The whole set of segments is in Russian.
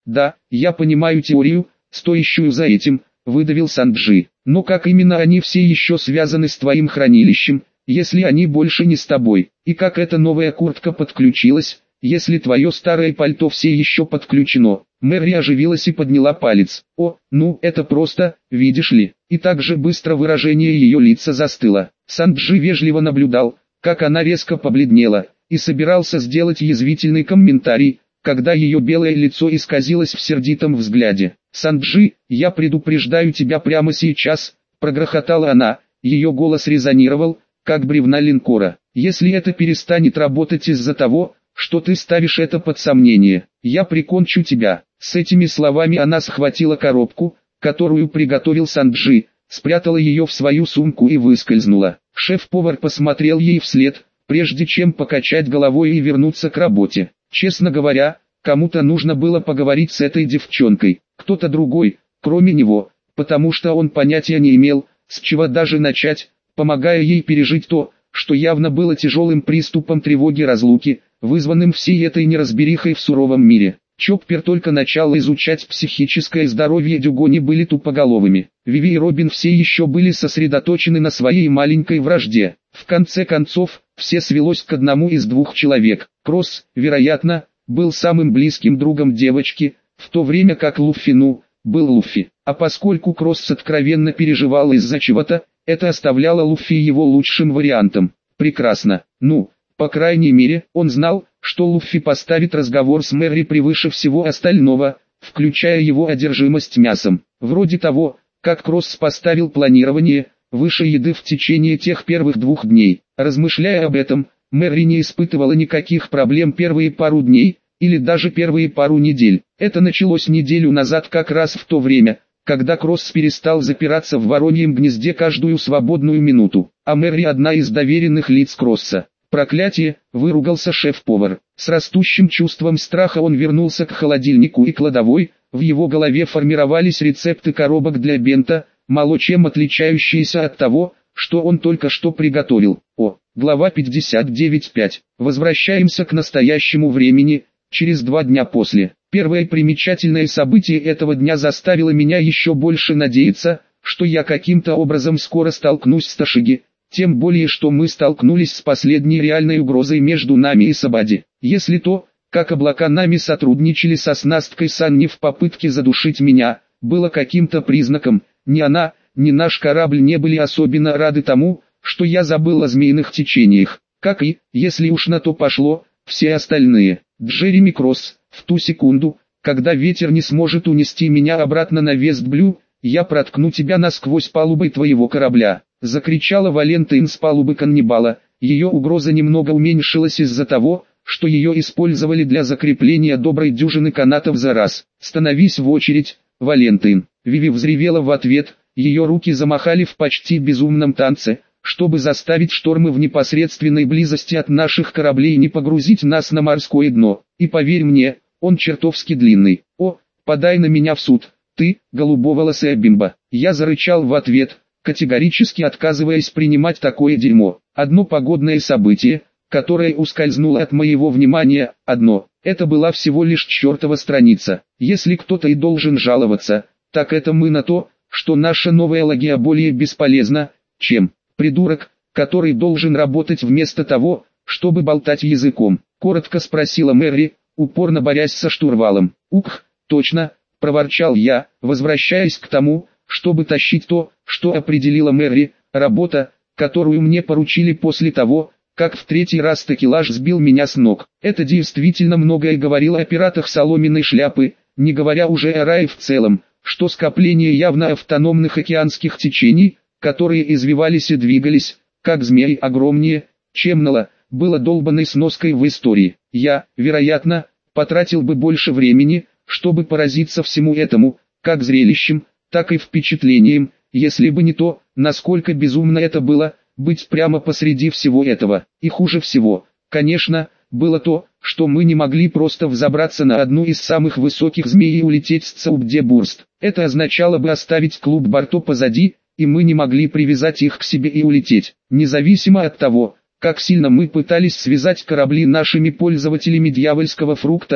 Да, я понимаю теорию, стоящую за этим, выдавил Санджи. Но как именно они все еще связаны с твоим хранилищем, если они больше не с тобой? И как эта новая куртка подключилась, если твое старое пальто все еще подключено? Мэри оживилась и подняла палец. О, ну это просто, видишь ли. И так же быстро выражение ее лица застыло. Санджи вежливо наблюдал, как она резко побледнела, и собирался сделать язвительный комментарий, когда ее белое лицо исказилось в сердитом взгляде. «Санджи, я предупреждаю тебя прямо сейчас», — прогрохотала она, ее голос резонировал, как бревна линкора. «Если это перестанет работать из-за того, что ты ставишь это под сомнение, я прикончу тебя». С этими словами она схватила коробку, которую приготовил Санджи, спрятала ее в свою сумку и выскользнула. Шеф-повар посмотрел ей вслед, прежде чем покачать головой и вернуться к работе. Честно говоря, кому-то нужно было поговорить с этой девчонкой, кто-то другой, кроме него, потому что он понятия не имел, с чего даже начать, помогая ей пережить то, что явно было тяжелым приступом тревоги разлуки, вызванным всей этой неразберихой в суровом мире. Чоппер только начал изучать психическое здоровье Дюгони были тупоголовыми. Виви и Робин все еще были сосредоточены на своей маленькой вражде. В конце концов, все свелось к одному из двух человек. Кросс, вероятно, был самым близким другом девочки, в то время как Луффи был Луффи. А поскольку Кросс откровенно переживал из-за чего-то, это оставляло Луффи его лучшим вариантом. Прекрасно. По крайней мере, он знал, что Луффи поставит разговор с Мэри превыше всего остального, включая его одержимость мясом. Вроде того, как Кросс поставил планирование выше еды в течение тех первых 2 дней. Размышляя об этом, Мэри не испытывала никаких проблем первые пару дней, или даже первые пару недель. Это началось неделю назад как раз в то время, когда Кросс перестал запираться в вороньем гнезде каждую свободную минуту, а Мэри одна из доверенных лиц Кросса. «Проклятие!» – выругался шеф-повар. С растущим чувством страха он вернулся к холодильнику и кладовой, в его голове формировались рецепты коробок для бента, мало чем отличающиеся от того, что он только что приготовил. Глава 59.5. Возвращаемся к настоящему времени, через 2 дня после. Первое примечательное событие этого дня заставило меня еще больше надеяться, что я каким-то образом скоро столкнусь с Тошиги. Тем более, что мы столкнулись с последней реальной угрозой между нами и Сабади. Если то, как облака нами сотрудничали со оснасткой Санни в попытке задушить меня, было каким-то признаком, ни она, ни наш корабль не были особенно рады тому, что я забыл о змеиных течениях, как и, если уж на то пошло, все остальные. Джереми Кросс, в ту секунду, когда ветер не сможет унести меня обратно на Вестблю, я проткну тебя насквозь палубой твоего корабля. Закричала Валентайн с палубы каннибала. Ее угроза немного уменьшилась из-за того, что ее использовали для закрепления доброй дюжины канатов за раз. «Становись в очередь, Валентайн!» Виви взревела в ответ, ее руки замахали в почти безумном танце, чтобы заставить штормы в непосредственной близости от наших кораблей не погрузить нас на морское дно. И поверь мне, он чертовски длинный. Подай на меня в суд, ты, голубоволосая бимба. Я зарычал в ответ, категорически отказываясь принимать такое дерьмо. Одно погодное событие, которое ускользнуло от моего внимания, это была всего лишь чертова страница. Если кто-то и должен жаловаться, так это мы на то, что наша новая логия более бесполезна, чем придурок, который должен работать вместо того, чтобы болтать языком. Коротко спросила Мэри, упорно борясь со штурвалом. Точно, проворчал я, возвращаясь к тому, чтобы тащить то, что определила Мэри, работа, которую мне поручили после того, как в 3-й раз такелаж сбил меня с ног. Это действительно многое говорило о пиратах соломенной шляпы, не говоря уже о рае в целом, что скопление явно автономных океанских течений, которые извивались и двигались, как змеи огромнее, чем Нала, было долбанной сноской в истории. Я, вероятно, потратил бы больше времени, чтобы поразиться всему этому, как зрелищем, так и впечатлением, если бы не то, насколько безумно это было, быть прямо посреди всего этого. И хуже всего, конечно, было то, что мы не могли просто взобраться на одну из самых высоких змей и улететь с Цаубде-Бурст. Это означало бы оставить клуб Барто позади, и мы не могли привязать их к себе и улететь. Независимо от того, как сильно мы пытались связать корабли нашими пользователями дьявольского фрукта,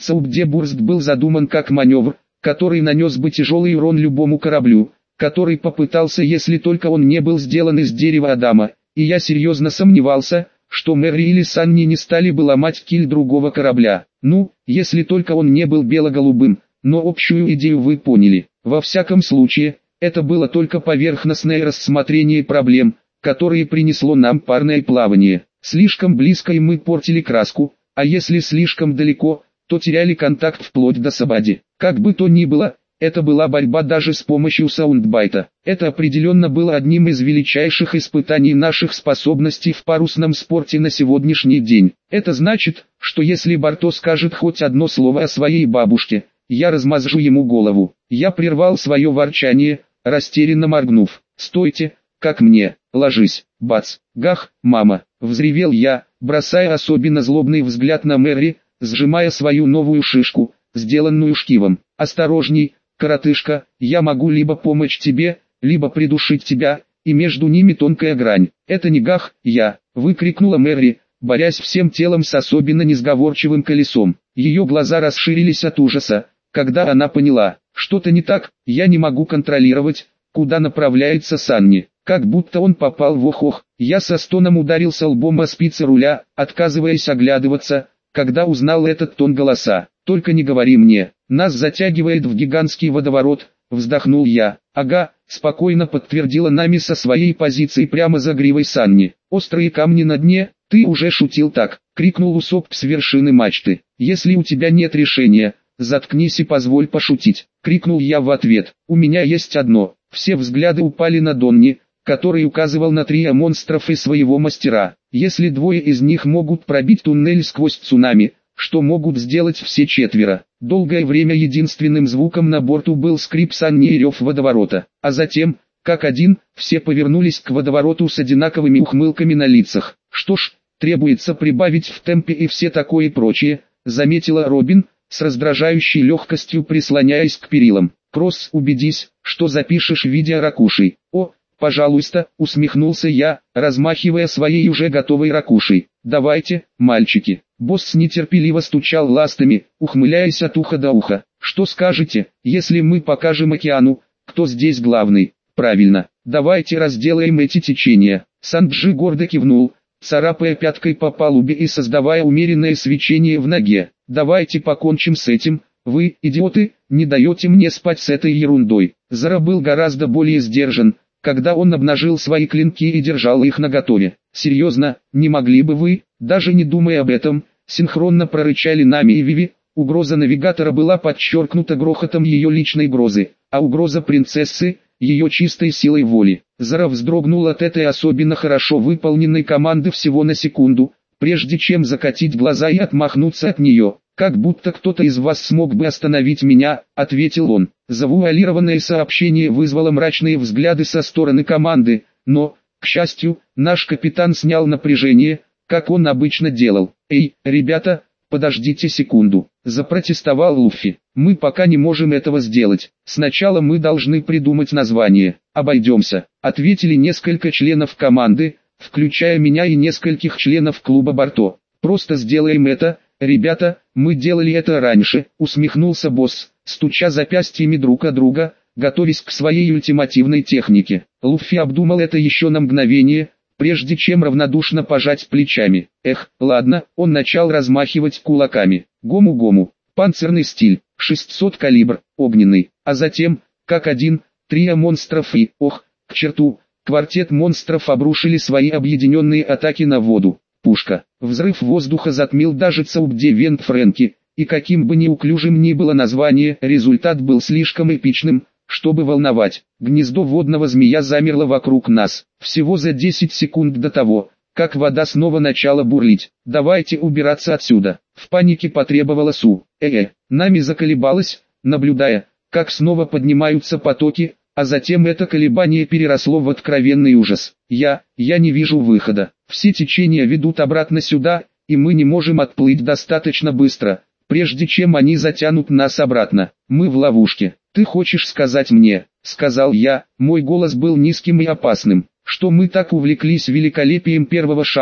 Цаубдебурст был задуман как маневр, который нанес бы тяжелый урон любому кораблю, который попытался, если только он не был сделан из дерева Адама, и я серьезно сомневался, что Мэри или Санни не стали бы ломать киль другого корабля. Ну, если только он не был бело-голубым, но общую идею вы поняли. Во всяком случае, это было только поверхностное рассмотрение проблем, которые принесло нам парное плавание. Слишком близко и мы портили краску, а если слишком далеко, то теряли контакт вплоть до Сабади. Как бы то ни было, это была борьба даже с помощью саундбайта. Это определенно было одним из величайших испытаний наших способностей в парусном спорте на сегодняшний день. Это значит, что если Барто скажет хоть одно слово о своей бабушке, я размажу ему голову. Я прервал свое ворчание, растерянно моргнув. «Стойте, как мне, ложись, бац, гах, мама!» Взревел я, бросая особенно злобный взгляд на Мэри, сжимая свою новую шишку, сделанную шкивом. «Осторожней, коротышка, я могу либо помочь тебе, либо придушить тебя, и между ними тонкая грань». «Это не гах, я!» — выкрикнула Мэри, борясь всем телом с особенно несговорчивым колесом. Ее глаза расширились от ужаса, когда она поняла, что-то не так. Я не могу контролировать, куда направляется Санни. Как будто он попал в охох. Я со стоном ударился лбом о спицы руля, отказываясь оглядываться, когда узнал этот тон голоса. «Только не говори мне, нас затягивает в гигантский водоворот», — вздохнул я. «Ага», — спокойно подтвердила Нами со своей позиции прямо за гривой Санни. «Острые камни на дне, ты уже шутил так», — крикнул Усоп с вершины мачты. «Если у тебя нет решения, заткнись и позволь пошутить», — крикнул я в ответ. «У меня есть одно». Все взгляды упали на Донни, который указывал на трио монстров и своего мастера. Если двое из них могут пробить туннель сквозь цунами, что могут сделать все четверо? Долгое время единственным звуком на борту был скрип Санни и рев водоворота. А затем, как один, все повернулись к водовороту с одинаковыми ухмылками на лицах. «Что ж, требуется прибавить в темпе и все такое прочее», — заметила Робин, с раздражающей легкостью прислоняясь к перилам. «Кросс, убедись, что запишешь видео ракушей». «О, пожалуйста», — усмехнулся я, размахивая своей уже готовой ракушей. «Давайте, мальчики». Босс нетерпеливо стучал ластами, ухмыляясь от уха до уха. «Что скажете, если мы покажем океану, кто здесь главный?» «Правильно, давайте разделаем эти течения». Санджи гордо кивнул, царапая пяткой по палубе и создавая умеренное свечение в ноге. «Давайте покончим с этим. Вы, идиоты, не даете мне спать с этой ерундой». Зара был гораздо более сдержан, когда он обнажил свои клинки и держал их наготове. «Серьезно, не могли бы вы, даже не думая об этом?» Синхронно прорычали Нами и Виви. Угроза навигатора была подчеркнута грохотом ее личной грозы, а угроза принцессы — ее чистой силой воли. Зара вздрогнул от этой особенно хорошо выполненной команды всего на секунду, прежде чем закатить глаза и отмахнуться от нее. «Как будто кто-то из вас смог бы остановить меня», — ответил он. Завуалированное сообщение вызвало мрачные взгляды со стороны команды, но, к счастью, наш капитан снял напряжение, как он обычно делал. «Эй, ребята, подождите секунду», — запротестовал Луффи. «Мы пока не можем этого сделать. Сначала мы должны придумать название». «Обойдемся», — ответили несколько членов команды, включая меня и нескольких членов клуба Барто. «Просто сделаем это, ребята, мы делали это раньше», — усмехнулся босс, стуча запястьями друг от друга, готовясь к своей ультимативной технике. Луффи обдумал это еще на мгновение, прежде чем равнодушно пожать плечами. «Эх, ладно», он начал размахивать кулаками. «Гому-гому, панцирный стиль, 600 калибр, огненный», а затем, как один, трио монстров и, ох, к черту, квартет монстров обрушили свои объединенные атаки на воду. Пушка. Взрыв воздуха затмил даже Цаубде-Вент Фрэнки, и каким бы неуклюжим ни было название, результат был слишком эпичным, чтобы волновать. Гнездо водного змея замерло вокруг нас, всего за 10 секунд до того, как вода снова начала бурлить. «Давайте убираться отсюда», — в панике потребовала Су. Нами заколебалась, наблюдая, как снова поднимаются потоки, а затем это колебание переросло в откровенный ужас. Я не вижу выхода. Все течения ведут обратно сюда, и мы не можем отплыть достаточно быстро, прежде чем они затянут нас обратно. Мы в ловушке. «Ты хочешь сказать мне», — сказал я, мой голос был низким и опасным, «что мы так увлеклись великолепием первого шага,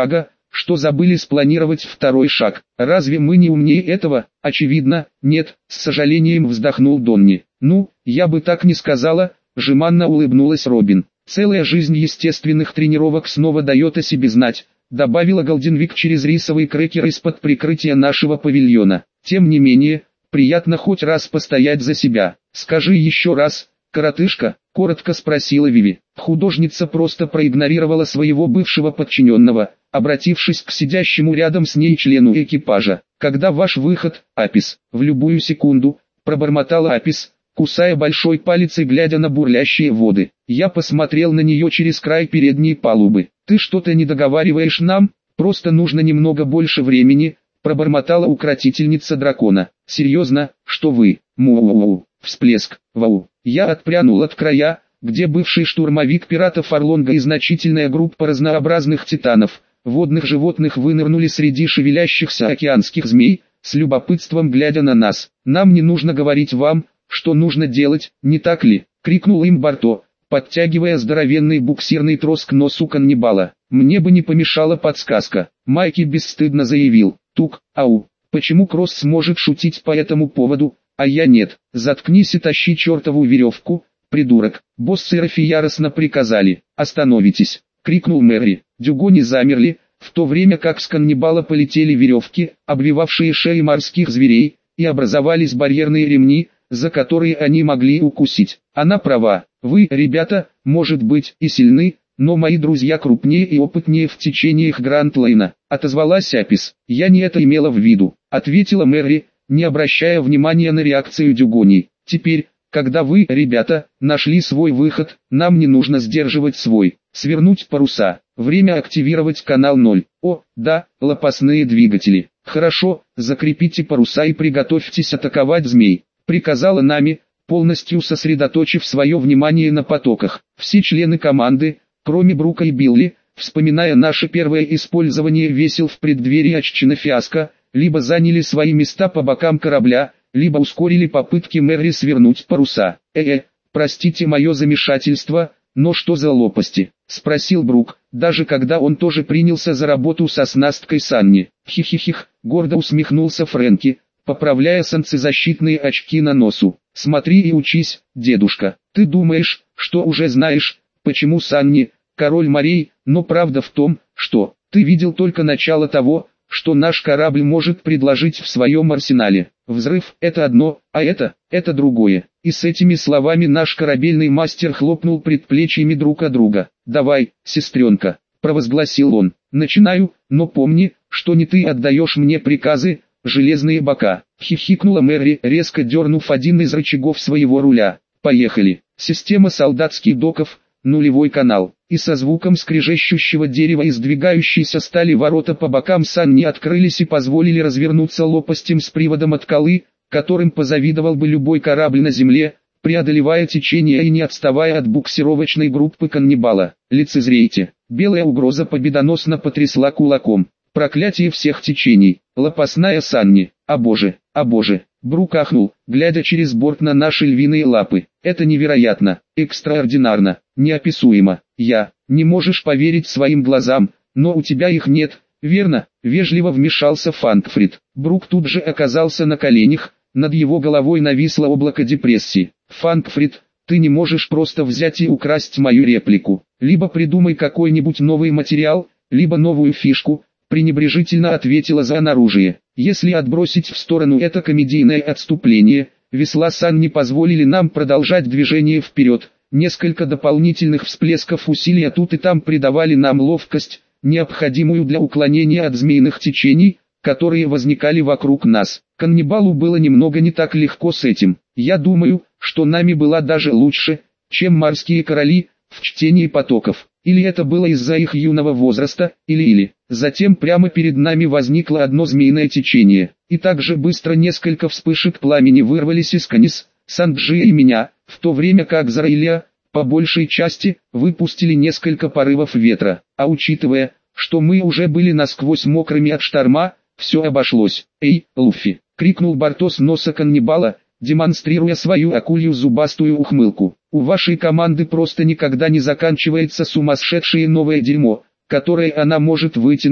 что забыли спланировать второй шаг. Разве мы не умнее этого? Очевидно, нет, с сожалением вздохнул Донни. Ну, я бы так не сказала, жеманно улыбнулась Робин. Целая жизнь естественных тренировок снова дает о себе знать, добавила Голденвик через рисовый крекер из-под прикрытия нашего павильона. Тем не менее, приятно хоть раз постоять за себя. Скажи еще раз, коротышка, коротко спросила Виви. Художница просто проигнорировала своего бывшего подчиненного, обратившись к сидящему рядом с ней члену экипажа. Когда ваш выход, Апис? В любую секунду, пробормотала Апис, кусая большой палец и глядя на бурлящие воды. Я посмотрел на нее через край передней палубы. Ты что-то не договариваешь нам? Просто нужно немного больше времени, пробормотала укротительница дракона. Серьезно, что вы? Му-у-у. Всплеск. Вау. Я отпрянул от края, где бывший штурмовик пиратов Орлонга и значительная группа разнообразных титанов, водных животных вынырнули среди шевелящихся океанских змей, с любопытством глядя на нас. Нам не нужно говорить вам, что нужно делать, не так ли? Крикнул им Барто, подтягивая здоровенный буксирный трос к носу каннибала. Мне бы не помешала подсказка. Майки бесстыдно заявил. Тук, ау. Почему Кросс сможет шутить по этому поводу, а я нет? Заткнись и тащи чертову веревку, придурок. Боссы Рафи яростно приказали. Остановитесь, крикнул Мэри. Дюгони замерли, в то время как с каннибала полетели веревки, обвивавшие шеи морских зверей, и образовались барьерные ремни, за которые они могли укусить. Она права, вы, ребята, может быть, и сильны, но мои друзья крупнее и опытнее в течениях Гранд-Лейна. Отозвалась Апис. Я не это имела в виду, ответила Мэри, не обращая внимания на реакцию Дюгони. Теперь, когда вы, ребята, нашли свой выход, нам не нужно сдерживать свой. Свернуть паруса. Время активировать канал 0. О, да, лопастные двигатели. Хорошо, закрепите паруса и приготовьтесь атаковать змей. Приказала Нами, полностью сосредоточив свое внимание на потоках. Все члены команды, кроме Брука и Билли, вспоминая наше первое использование весел в преддверии Аччина фиаско, либо заняли свои места по бокам корабля, либо ускорили попытки Мэри свернуть паруса. Простите мое замешательство, но что за лопасти? Спросил Брук, даже когда он тоже принялся за работу со оснасткой Санни. Хихихих, гордо усмехнулся Фрэнки, поправляя солнцезащитные очки на носу. Смотри и учись, дедушка. Ты думаешь, что уже знаешь, почему Санни, король морей, но правда в том, что ты видел только начало того, что наш корабль может предложить в своем арсенале. Взрыв – это одно, а это другое. И с этими словами наш корабельный мастер хлопнул предплечьями друг от друга. «Давай, сестренка», – провозгласил он. «Начинаю, но помни, что не ты отдаешь мне приказы, железные бока». Хихикнула Мэри, резко дернув один из рычагов своего руля. «Поехали». Система солдатских доков, нулевой канал. И со звуком скрежещущего дерева и сдвигающейся стали ворота по бокам Санни открылись и позволили развернуться лопастям с приводом от скалы, которым позавидовал бы любой корабль на земле, преодолевая течение и не отставая от буксировочной группы каннибала. Лицезрейте. Белая угроза победоносно потрясла кулаком. Проклятие всех течений. Лопастная Санни. О боже, о боже. Брук ахнул, глядя через борт на наши львиные лапы. Это невероятно, экстраординарно, неописуемо. Не можешь поверить своим глазам, но у тебя их нет, верно? Вежливо вмешался Фанкфрид. Брук тут же оказался на коленях, над его головой нависло облако депрессии. Фанкфрид, ты не можешь просто взять и украсть мою реплику. Либо придумай какой-нибудь новый материал, либо новую фишку, пренебрежительно ответила за оружие. Если отбросить в сторону это комедийное отступление, весла Санни позволили нам продолжать движение вперед. Несколько дополнительных всплесков усилия тут и там придавали нам ловкость, необходимую для уклонения от змеиных течений, которые возникали вокруг нас. Каннибалу было немного не так легко с этим. Я думаю, что Нами была даже лучше, чем морские короли, в чтении потоков. Или это было из-за их юного возраста, или. Затем прямо перед нами возникло одно змеиное течение, и так же быстро несколько вспышек пламени вырвались из Канис, Санджи и меня, в то время как Зарайля, по большей части, выпустили несколько порывов ветра. А учитывая, что мы уже были насквозь мокрыми от шторма, все обошлось. «Эй, Луффи!» — крикнул Барто с носа каннибала, демонстрируя свою акулью зубастую ухмылку. «У вашей команды просто никогда не заканчивается сумасшедшее новое дерьмо, которое она может вытянуть,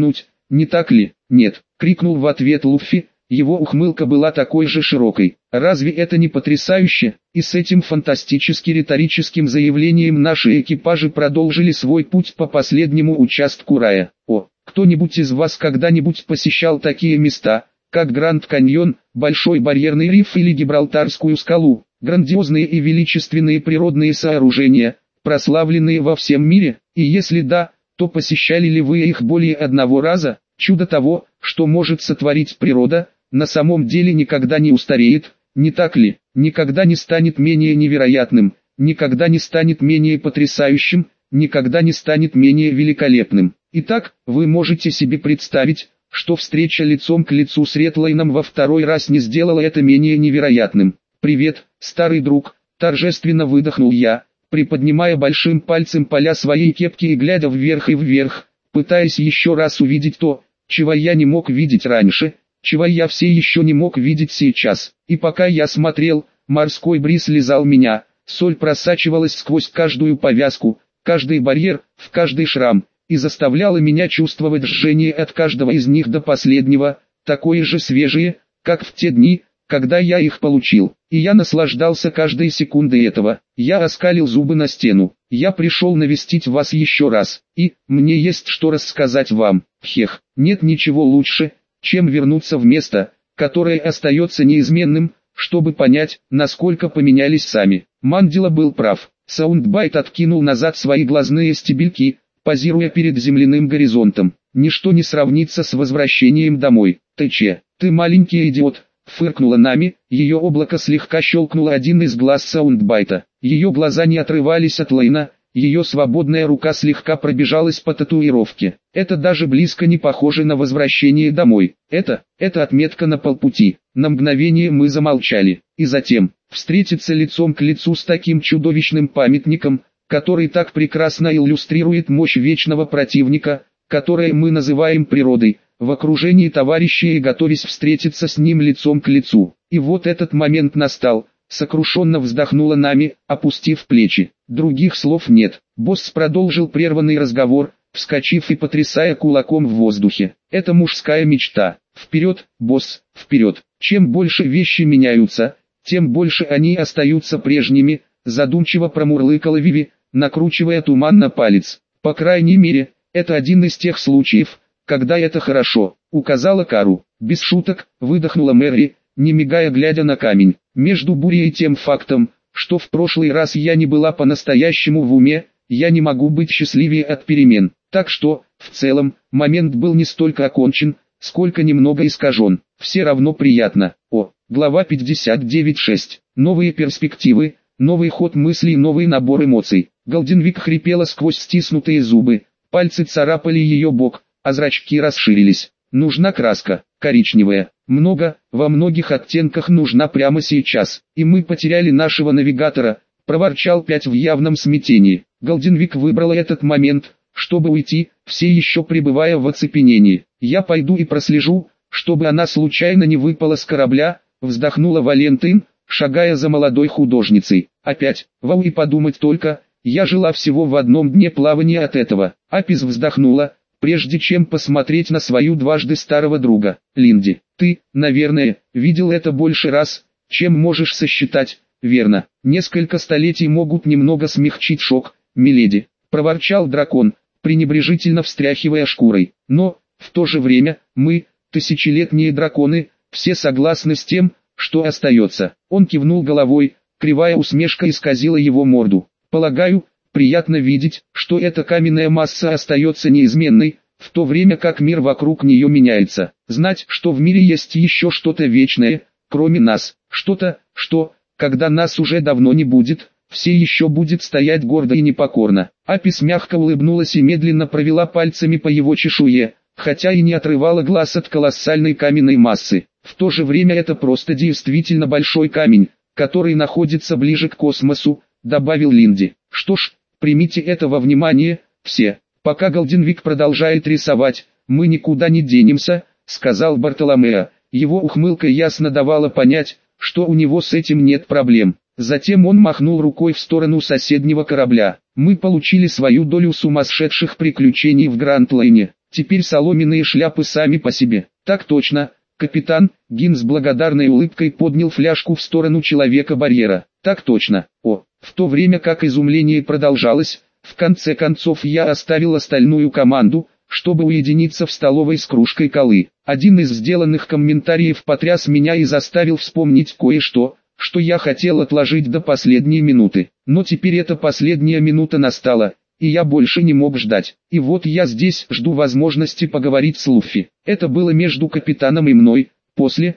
не так ли? Нет, крикнул в ответ Луффи. Его ухмылка была такой же широкой. Разве это не потрясающе? И с этим фантастически риторическим заявлением наши экипажи продолжили свой путь по последнему участку рая. О, кто-нибудь из вас когда-нибудь посещал такие места, как Гранд Каньон, Большой барьерный риф или Гибралтарскую скалу? Грандиозные и величественные природные сооружения, прославленные во всем мире, и если да, то посещали ли вы их более одного раза? Чудо того, что может сотворить природа, на самом деле никогда не устареет, не так ли? Никогда не станет менее невероятным, никогда не станет менее потрясающим, никогда не станет менее великолепным. Итак, вы можете себе представить, что встреча лицом к лицу с Ретлайном во второй раз не сделала это менее невероятным. «Привет, старый друг», — торжественно выдохнул я, приподнимая большим пальцем поля своей кепки и глядя вверх и вверх, пытаясь еще раз увидеть то, чего я не мог видеть раньше, чего я все еще не мог видеть сейчас. И пока я смотрел, морской бриз лизал меня, соль просачивалась сквозь каждую повязку, каждый барьер, в каждый шрам, и заставляла меня чувствовать жжение от каждого из них до последнего, такое же свежее, как в те дни, когда я их получил. И я наслаждался каждой секундой этого. Я оскалил зубы на стену. Я пришел навестить вас еще раз, и мне есть что рассказать вам. Хех, нет ничего лучше, чем вернуться в место, которое остается неизменным, чтобы понять, насколько поменялись сами. Мандила был прав. Саундбайт откинул назад свои глазные стебельки, позируя перед земляным горизонтом. Ничто не сравнится с возвращением домой. Ты маленький идиот, фыркнула Нами, ее облако слегка щелкнуло один из глаз Саундбайта. Ее глаза не отрывались от Лейна, ее свободная рука слегка пробежалась по татуировке. Это даже близко не похоже на возвращение домой. Это отметка на полпути. На мгновение мы замолчали. И затем, встретиться лицом к лицу с таким чудовищным памятником, который так прекрасно иллюстрирует мощь вечного противника, которое мы называем природой, в окружении товарищей и готовясь встретиться с ним лицом к лицу. И вот этот момент настал. Сокрушенно вздохнула Нами, опустив плечи. Других слов нет. Босс продолжил прерванный разговор, вскочив и потрясая кулаком в воздухе. Это мужская мечта. Вперед, босс, вперед. Чем больше вещи меняются, тем больше они остаются прежними, задумчиво промурлыкала Виви, накручивая туман на палец. По крайней мере, это один из тех случаев, когда это хорошо, указала Кару. Без шуток, выдохнула Мэри, не мигая глядя на камень. Между бурей и тем фактом, что в прошлый раз я не была по-настоящему в уме, я не могу быть счастливее от перемен. Так что, в целом, момент был не столько окончен, сколько немного искажен. Все равно приятно. Глава 59.6. Новые перспективы, новый ход мыслей, новый набор эмоций. Голденвик хрипела сквозь стиснутые зубы, пальцы царапали ее бок, а зрачки расширились. Нужна краска, коричневая, во многих оттенках нужна прямо сейчас. И мы потеряли нашего навигатора, проворчал 5 в явном смятении. Голденвик выбрала этот момент, чтобы уйти, все еще пребывая в оцепенении. Я пойду и прослежу, чтобы она случайно не выпала с корабля, вздохнула Валентин, шагая за молодой художницей. Опять, вау, и подумать только, я жила всего в одном дне плавания от этого. Апис вздохнула, прежде чем посмотреть на свою дважды старого друга. Линди, ты, наверное, видел это больше раз, чем можешь сосчитать, верно? Несколько столетий могут немного смягчить шок, миледи, проворчал дракон, пренебрежительно встряхивая шкурой. Но, в то же время, мы, тысячелетние драконы, все согласны с тем, что остается. Он кивнул головой, кривая усмешка исказила его морду. Полагаю, приятно видеть, что эта каменная масса остается неизменной, в то время как мир вокруг нее меняется. Знать, что в мире есть еще что-то вечное, кроме нас, что-то, что, когда нас уже давно не будет, все еще будет стоять гордо и непокорно. Апис мягко улыбнулась и медленно провела пальцами по его чешуе, хотя и не отрывала глаз от колоссальной каменной массы. В то же время это просто действительно большой камень, который находится ближе к космосу, добавил Линди. Что ж, примите это во внимание, все. Пока Голденвик продолжает рисовать, мы никуда не денемся, сказал Бартоломео. Его ухмылка ясно давала понять, что у него с этим нет проблем. Затем он махнул рукой в сторону соседнего корабля. Мы получили свою долю сумасшедших приключений в Гранд-Лайне. Теперь соломенные шляпы сами по себе. Так точно, капитан. Гин с благодарной улыбкой поднял фляжку в сторону человека-барьера. Так точно. В то время как изумление продолжалось, в конце концов я оставил остальную команду, чтобы уединиться в столовой с кружкой колы. Один из сделанных комментариев потряс меня и заставил вспомнить кое-что, что я хотел отложить до последней минуты. Но теперь эта последняя минута настала, и я больше не мог ждать. И вот я здесь жду возможности поговорить с Луффи. Это было между капитаном и мной. После,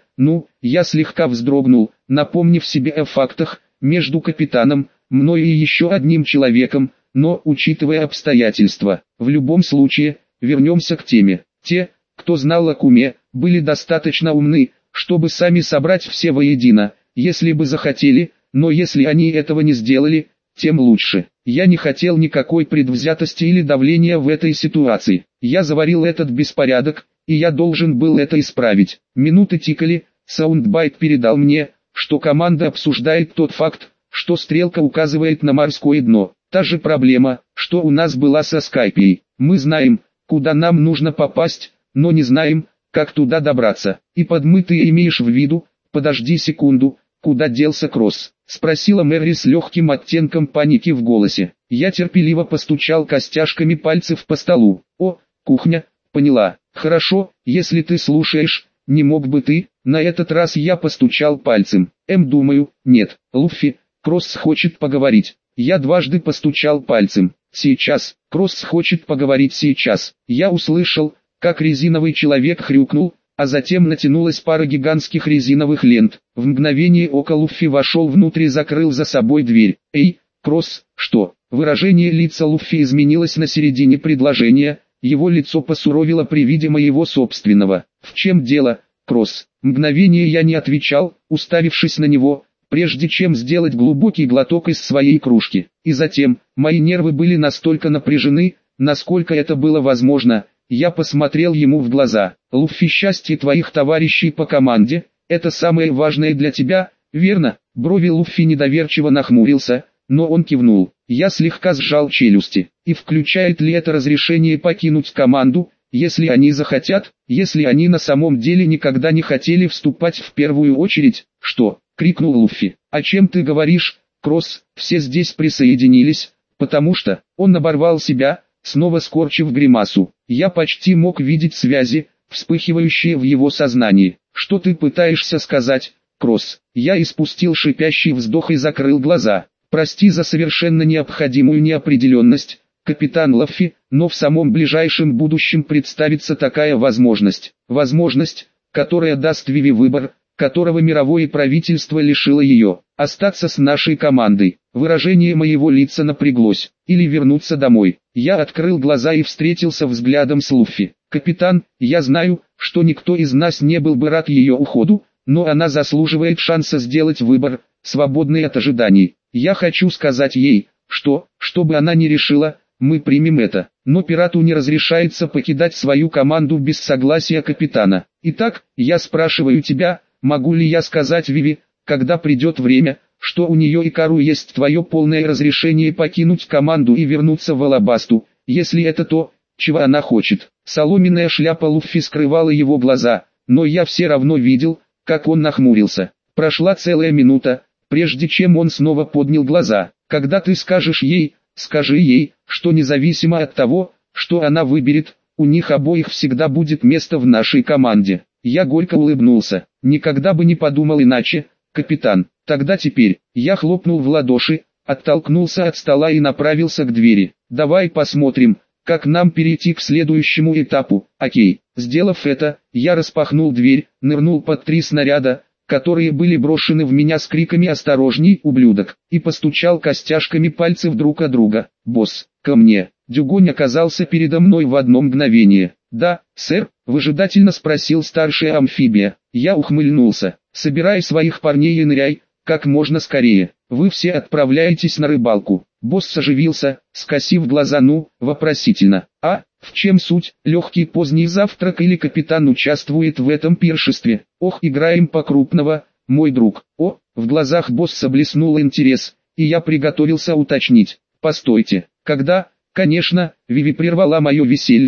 я слегка вздрогнул, напомнив себе о фактах, между капитаном, мной и еще одним человеком, но, учитывая обстоятельства, в любом случае, вернемся к теме. Те, кто знал о Куме, были достаточно умны, чтобы сами собрать все воедино, если бы захотели, но если они этого не сделали, тем лучше. Я не хотел никакой предвзятости или давления в этой ситуации. Я заварил этот беспорядок, и я должен был это исправить. Минуты тикали, Саундбайт передал мне, что команда обсуждает тот факт, что стрелка указывает на морское дно. Та же проблема, что у нас была со Скайпией. Мы знаем, куда нам нужно попасть, но не знаем, как туда добраться. И ты имеешь в виду, подожди секунду, куда делся Кросс? Спросила Мэри с легким оттенком паники в голосе. Я терпеливо постучал костяшками пальцев по столу. Кухня, поняла. Хорошо, если ты слушаешь, не мог бы ты? На этот раз я постучал пальцем. Думаю, нет. Луффи, Кросс хочет поговорить. Я дважды постучал пальцем. Сейчас. Кросс хочет поговорить сейчас. Я услышал, как резиновый человек хрюкнул, а затем натянулась пара гигантских резиновых лент. В мгновение ока Луффи вошел внутрь и закрыл за собой дверь. «Эй, Кросс, что?» Выражение лица Луффи изменилось на середине предложения, его лицо посуровило при виде моего собственного. «В чем дело, Кросс?» Мгновение я не отвечал, уставившись на него, прежде чем сделать глубокий глоток из своей кружки. И затем, мои нервы были настолько напряжены, насколько это было возможно. Я посмотрел ему в глаза. «Луффи, счастье твоих товарищей по команде, это самое важное для тебя, верно?» Брови Луффи недоверчиво нахмурился, но он кивнул. Я слегка сжал челюсти. «И включает ли это разрешение покинуть команду, если они захотят, если они на самом деле никогда не хотели вступать в первую очередь?» «Что?» — крикнул Луффи. «О чем ты говоришь, Кросс?» Все здесь присоединились, потому что он оборвал себя, снова скорчив гримасу. Я почти мог видеть связи, вспыхивающие в его сознании. «Что ты пытаешься сказать, Кросс?» Я испустил шипящий вздох и закрыл глаза. «Прости за совершенно необходимую неопределенность, капитан Луффи, но в самом ближайшем будущем представится такая возможность. Возможность, которая даст Виви выбор, которого мировое правительство лишило ее. Остаться с нашей командой». Выражение моего лица напряглось. «Или вернуться домой». Я открыл глаза и встретился взглядом с Луффи. «Капитан, я знаю, что никто из нас не был бы рад ее уходу, но она заслуживает шанса сделать выбор, свободный от ожиданий. Я хочу сказать ей, что бы она ни решила, мы примем это. Но пирату не разрешается покидать свою команду без согласия капитана. Итак, я спрашиваю тебя, могу ли я сказать Виви, когда придет время, что у нее и Кару есть твое полное разрешение покинуть команду и вернуться в Алабасту, если это то, чего она хочет?» Соломенная шляпа Луффи скрывала его глаза, но я все равно видел, как он нахмурился. Прошла целая минута, прежде чем он снова поднял глаза. «Когда ты скажешь ей, скажи ей, что независимо от того, что она выберет, у них обоих всегда будет место в нашей команде». Я горько улыбнулся. «Никогда бы не подумал иначе, капитан. Тогда теперь». Я хлопнул в ладоши, оттолкнулся от стола и направился к двери. «Давай посмотрим, как нам перейти к следующему этапу, окей?» Сделав это, я распахнул дверь, нырнул под 3 снаряда, которые были брошены в меня с криками «Осторожней, ублюдок!» и постучал костяшками пальцев друг о друга. «Босс, ко мне!» Дюгонь оказался передо мной в одно мгновение. «Да, сэр?» — выжидательно спросил старшая амфибия. Я ухмыльнулся. «Собирай своих парней и ныряй, как можно скорее. Вы все отправляетесь на рыбалку». Босс оживился, скосив глаза вопросительно. «А, в чем суть? Легкий поздний завтрак или капитан участвует в этом пиршестве? Ох, играем по-крупного, мой друг». В глазах босса блеснул интерес, и я приготовился уточнить. «Постойте, когда?» «Конечно», Виви прервала мое веселье,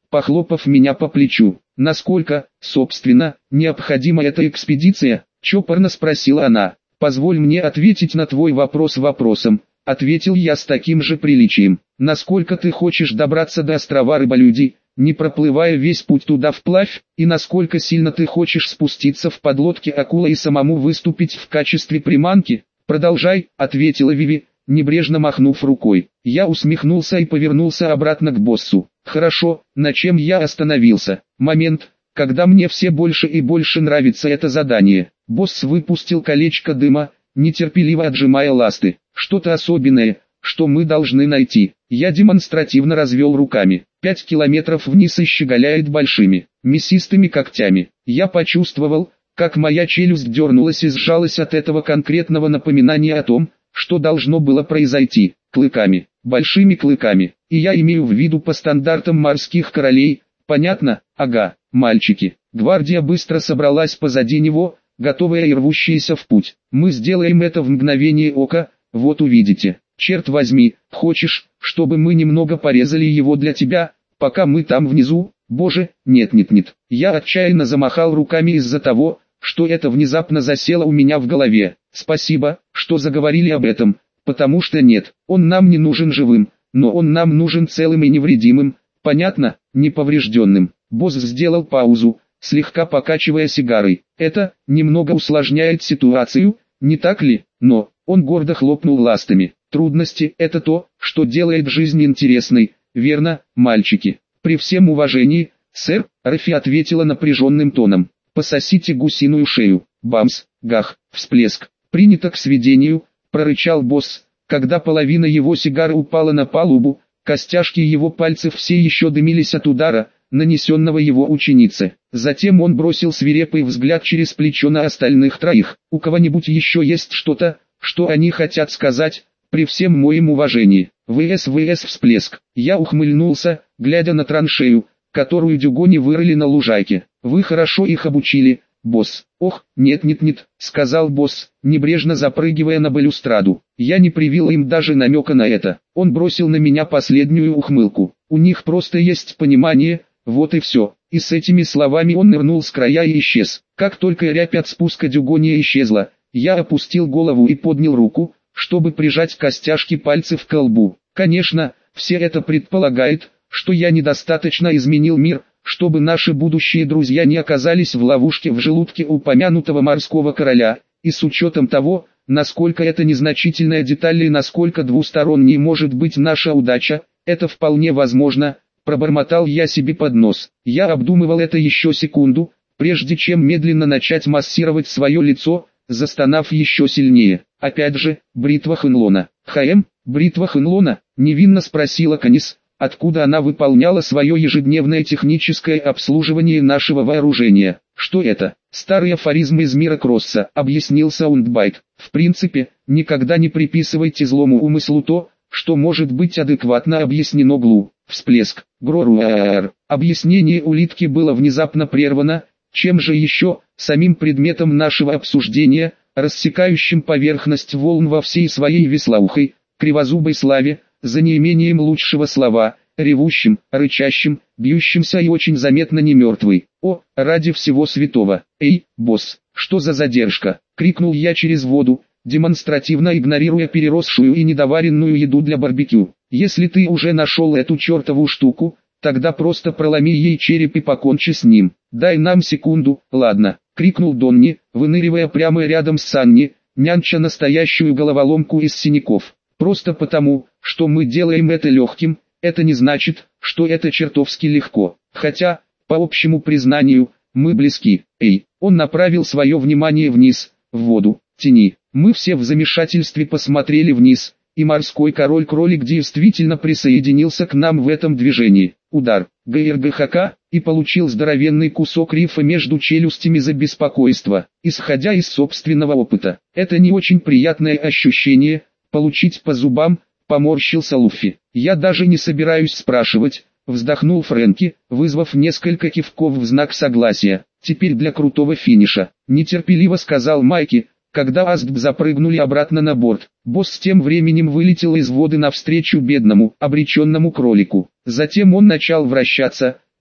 похлопав меня по плечу. «Насколько, собственно, необходима эта экспедиция?» — чопорно спросила она. «Позволь мне ответить на твой вопрос вопросом», — ответил я с таким же приличием. «Насколько ты хочешь добраться до острова Рыболюдей, не проплывая весь путь туда вплавь, и насколько сильно ты хочешь спуститься в подлодке акулы и самому выступить в качестве приманки?» «Продолжай», — ответила Виви, небрежно махнув рукой. Я усмехнулся и повернулся обратно к боссу. «Хорошо, на чем я остановился?» «Момент, когда мне все больше и больше нравится это задание». Босс выпустил колечко дыма, нетерпеливо отжимая ласты. «Что-то особенное, что мы должны найти». Я демонстративно развел руками. 5 километров вниз и щеголяет большими, мясистыми когтями. Я почувствовал, как моя челюсть дернулась и сжалась от этого конкретного напоминания о том, что должно было произойти. Клыками, большими клыками. И я имею в виду по стандартам морских королей. Понятно? Ага, мальчики. Гвардия быстро собралась позади него, готовая и рвущаяся в путь. Мы сделаем это в мгновение ока, вот увидите. Черт возьми, хочешь, чтобы мы немного порезали его для тебя, пока мы там внизу? Боже, нет. Я отчаянно замахал руками из-за того, что это внезапно засело у меня в голове. Спасибо, что заговорили об этом, потому что нет, он нам не нужен живым, но он нам нужен целым и невредимым, понятно, неповрежденным. Босс сделал паузу, слегка покачивая сигарой. Это немного усложняет ситуацию, не так ли? Но он гордо хлопнул ластами. Трудности – это то, что делает жизнь интересной, верно, мальчики? При всем уважении, сэр, Рафи ответила напряженным тоном. Пососите гусиную шею. Бамс, гах, всплеск. Принято к сведению, прорычал босс, когда половина его сигары упала на палубу, костяшки его пальцев все еще дымились от удара, нанесенного его ученице. Затем он бросил свирепый взгляд через плечо на остальных троих. У кого-нибудь еще есть что-то, что они хотят сказать, при всем моем уважении. ВС всплеск. Я ухмыльнулся, глядя на траншею, которую дюгони вырыли на лужайке. Вы хорошо их обучили, босс. Ох, нет, сказал босс, небрежно запрыгивая на балюстраду. Я не привил им даже намека на это. Он бросил на меня последнюю ухмылку. У них просто есть понимание, вот и все. И с этими словами он нырнул с края и исчез. Как только рябь от спуска дюгония исчезла, я опустил голову и поднял руку, чтобы прижать костяшки пальцев к лбу. Конечно, все это предполагает, что я недостаточно изменил мир, чтобы наши будущие друзья не оказались в ловушке в желудке упомянутого морского короля, и с учетом того, насколько это незначительная деталь и насколько двусторонней может быть наша удача, это вполне возможно, пробормотал я себе под нос. Я обдумывал это еще секунду, прежде чем медленно начать массировать свое лицо, застонав еще сильнее. Опять же, бритва Хэнлона. Бритва Хэнлона? Невинно спросила Канис, откуда она выполняла свое ежедневное техническое обслуживание нашего вооружения. Что это? Старый афоризм из мира Кросса, объяснил Саундбайт. В принципе, никогда не приписывайте злому умыслу то, что может быть адекватно объяснено Глу. Всплеск. Гроруэр. Объяснение улитки было внезапно прервано, чем же еще, самим предметом нашего обсуждения, рассекающим поверхность волн во всей своей веслоухой, кривозубой славе, за неимением лучшего слова, ревущим, рычащим, бьющимся и очень заметно не мертвый. О, ради всего святого! Эй, босс, что за задержка? Крикнул я через воду, демонстративно игнорируя переросшую и недоваренную еду для барбекю. Если ты уже нашел эту чертову штуку, тогда просто проломи ей череп и покончи с ним. Дай нам секунду, ладно, крикнул Донни, выныривая прямо рядом с Санни, нянча настоящую головоломку из синяков. Просто потому, что мы делаем это легким, это не значит, что это чертовски легко. Хотя, по общему признанию, мы близки. Эй, он направил свое внимание вниз, в воду, тени. Мы все в замешательстве посмотрели вниз, и морской король-кролик действительно присоединился к нам в этом движении. Удар, ГРГХК, и получил здоровенный кусок рифа между челюстями за беспокойство. Исходя из собственного опыта, это не очень приятное ощущение, получить по зубам, поморщился Луффи. Я даже не собираюсь спрашивать, вздохнул Фрэнки, вызвав несколько кивков в знак согласия. Теперь для крутого финиша, нетерпеливо сказал Майки, когда Аздб запрыгнули обратно на борт. Босс тем временем вылетел из воды навстречу бедному, обреченному кролику. Затем он начал вращаться,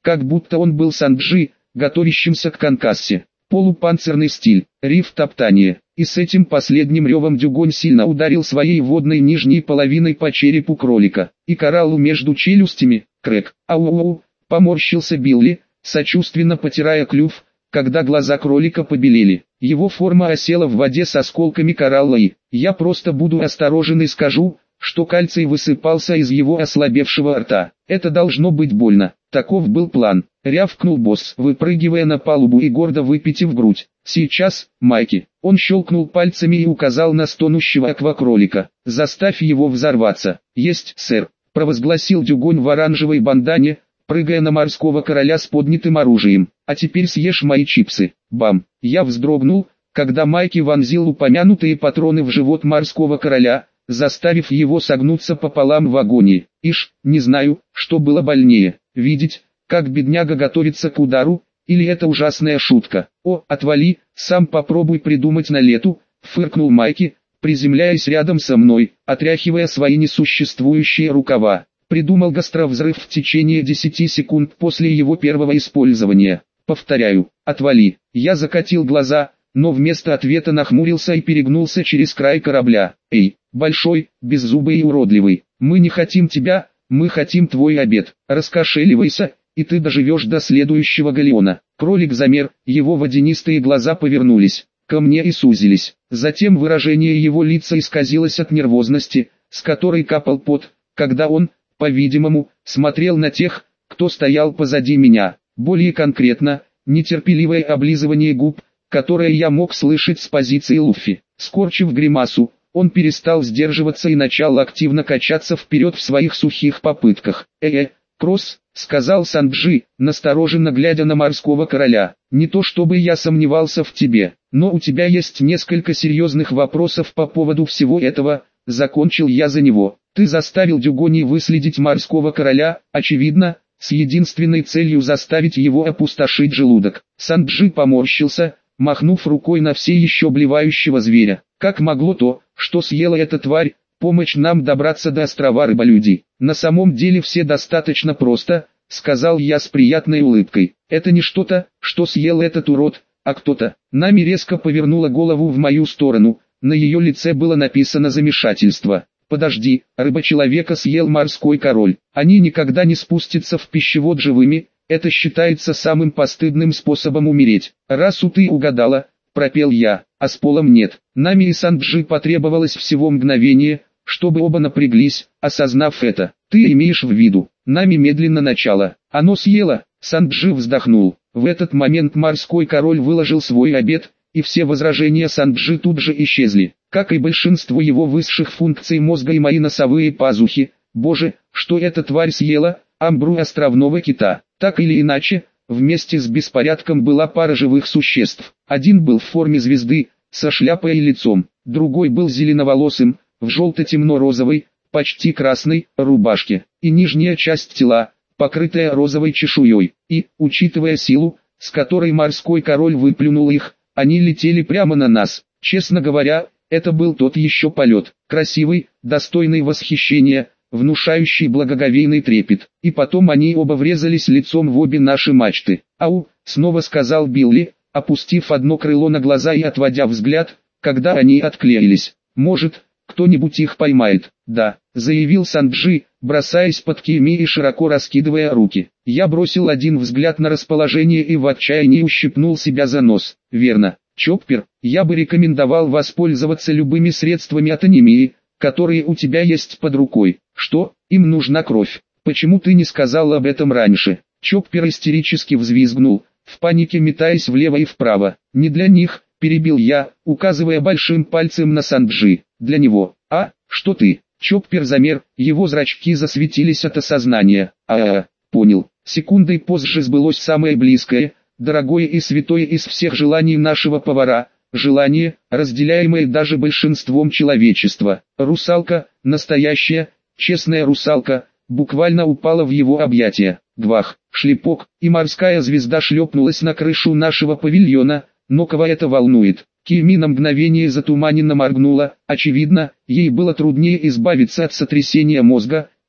как будто он был Санджи, готовящимся к конкассе. Полупанцирный стиль, риф топтания. И с этим последним ревом Дюгонь сильно ударил своей водной нижней половиной по черепу кролика. И кораллу между челюстями, крэк. Ау-ау, поморщился Билли, сочувственно потирая клюв, когда глаза кролика побелели. Его форма осела в воде с осколками коралла и, я просто буду осторожен и скажу, что кальций высыпался из его ослабевшего рта. Это должно быть больно. Таков был план. Рявкнул босс, выпрыгивая на палубу и гордо выпитив грудь. Сейчас, Майки. Он щелкнул пальцами и указал на стонущего аквакролика. Заставь его взорваться. Есть, сэр, провозгласил Дюгонь в оранжевой бандане, прыгая на морского короля с поднятым оружием. А теперь съешь мои чипсы. Бам. Я вздрогнул, когда Майки вонзил упомянутые патроны в живот морского короля, заставив его согнуться пополам в агонии. Ишь, не знаю, что было больнее, видеть, как бедняга готовится к удару, или это ужасная шутка. О, отвали, сам попробуй придумать на лету, фыркнул Майки, приземляясь рядом со мной, отряхивая свои несуществующие рукава. Придумал гастровзрыв в течение 10 секунд после его первого использования. Повторяю, отвали. Я закатил глаза, но вместо ответа нахмурился и перегнулся через край корабля. Эй, большой, беззубый и уродливый, мы не хотим тебя, мы хотим твой обед. Раскошеливайся, и ты доживешь до следующего галеона. Кролик замер, его водянистые глаза повернулись ко мне и сузились. Затем выражение его лица исказилось от нервозности, с которой капал пот, когда он, по-видимому, смотрел на тех, кто стоял позади меня. Более конкретно, нетерпеливое облизывание губ, которое я мог слышать с позиции Луффи. Скорчив гримасу, он перестал сдерживаться и начал активно качаться вперед в своих сухих попытках. Кросс, сказал Санджи, настороженно глядя на морского короля, не то чтобы я сомневался в тебе, но у тебя есть несколько серьезных вопросов по поводу всего этого, закончил я за него. Ты заставил Дюгони выследить морского короля, очевидно, с единственной целью заставить его опустошить желудок. Санджи поморщился, махнув рукой на все еще блевающего зверя. Как могло то, что съела эта тварь, помочь нам добраться до острова рыболюдей? На самом деле все достаточно просто, сказал я с приятной улыбкой. Это не что-то, что съел этот урод, а кто-то. Нами резко повернула голову в мою сторону, на ее лице было написано замешательство. Подожди, рыба-человека съел морской король. Они никогда не спустятся в пищевод живыми, это считается самым постыдным способом умереть. Раз ты угадала, пропел я, а с полом нет. Нами и Санджи потребовалось всего мгновение, чтобы оба напряглись, осознав это. Ты имеешь в виду, Нами медленно начало. Оно съело, Санджи вздохнул. В этот момент морской король выложил свой обед, и все возражения Санджи тут же исчезли, как и большинство его высших функций мозга и мои носовые пазухи. Боже, что эта тварь съела, амбру островного кита. Так или иначе, вместе с беспорядком была пара живых существ. Один был в форме звезды, со шляпой и лицом, другой был зеленоволосым, в желто-темно-розовой, почти красной, рубашке, и нижняя часть тела, покрытая розовой чешуей. И, учитывая силу, с которой морской король выплюнул их, они летели прямо на нас. Честно говоря, это был тот еще полет, красивый, достойный восхищения, внушающий благоговейный трепет. И потом они оба врезались лицом в обе наши мачты. «Ау!» — снова сказал Билли, опустив одно крыло на глаза и отводя взгляд, когда они отклеились. «Может, кто-нибудь их поймает?» «Да», — заявил Санджи, бросаясь под киями и широко раскидывая руки. Я бросил один взгляд на расположение и в отчаянии ущипнул себя за нос. «Верно, Чоппер, я бы рекомендовал воспользоваться любыми средствами от анемии, которые у тебя есть под рукой. Что? Им нужна кровь. Почему ты не сказал об этом раньше?» Чоппер истерически взвизгнул, в панике метаясь влево и вправо. «Не для них», — перебил я, указывая большим пальцем на Санджи. «Для него. А, что ты?» Чоппер замер, его зрачки засветились от осознания. Понял. Секундой позже сбылось самое близкое, дорогое и святое из всех желаний нашего повара. Желание, разделяемое даже большинством человечества. Русалка, настоящая, честная русалка, буквально упала в его объятия. Гвах, шлепок, и морская звезда шлепнулась на крышу нашего павильона, но кого это волнует? Кими на мгновение затуманенно моргнула, очевидно, ей было труднее избавиться от сотрясения мозга,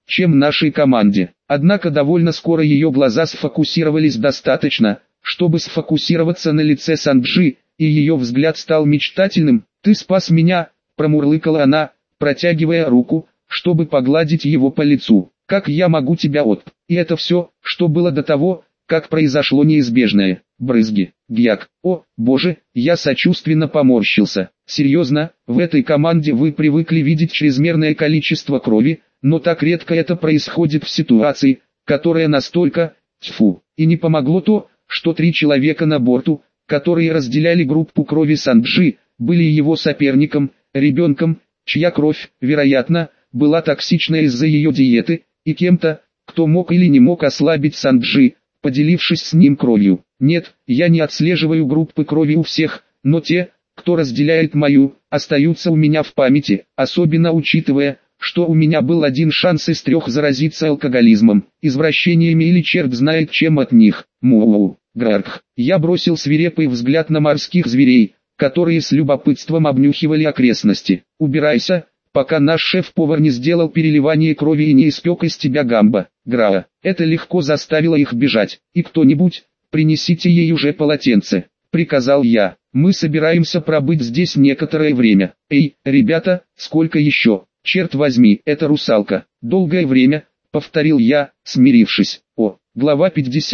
чем нашей команде. Однако довольно скоро ее глаза сфокусировались достаточно, чтобы сфокусироваться на лице Санджи, и ее взгляд стал мечтательным. «Ты спас меня», — промурлыкала она, протягивая руку, чтобы погладить его по лицу. «Как я могу тебя И это все, что было до того, как произошло неизбежное. Брызги. Гьяк. О, боже, я сочувственно поморщился. Серьезно, в этой команде вы привыкли видеть чрезмерное количество крови, но так редко это происходит в ситуации, которая настолько, тьфу, и не помогло то, что 3 человека на борту, которые разделяли группу крови Санджи, были его соперником, ребенком, чья кровь, вероятно, была токсична из-за ее диеты, и кем-то, кто мог или не мог ослабить Санджи, поделившись с ним кровью. Нет, я не отслеживаю группы крови у всех, но те, кто разделяет мою, остаются у меня в памяти, особенно учитывая, что у меня был один шанс из 3 заразиться алкоголизмом, извращениями или черт знает чем от них. Мууу, грарх. Я бросил свирепый взгляд на морских зверей, которые с любопытством обнюхивали окрестности. Убирайся, пока наш шеф-повар не сделал переливание крови и не испек из тебя гамбо. Граа. Это легко заставило их бежать. И кто-нибудь, принесите ей уже полотенце, приказал я. Мы собираемся пробыть здесь некоторое время. Эй, ребята, сколько еще? Черт возьми, это русалка. Долгое время, повторил я, смирившись. Глава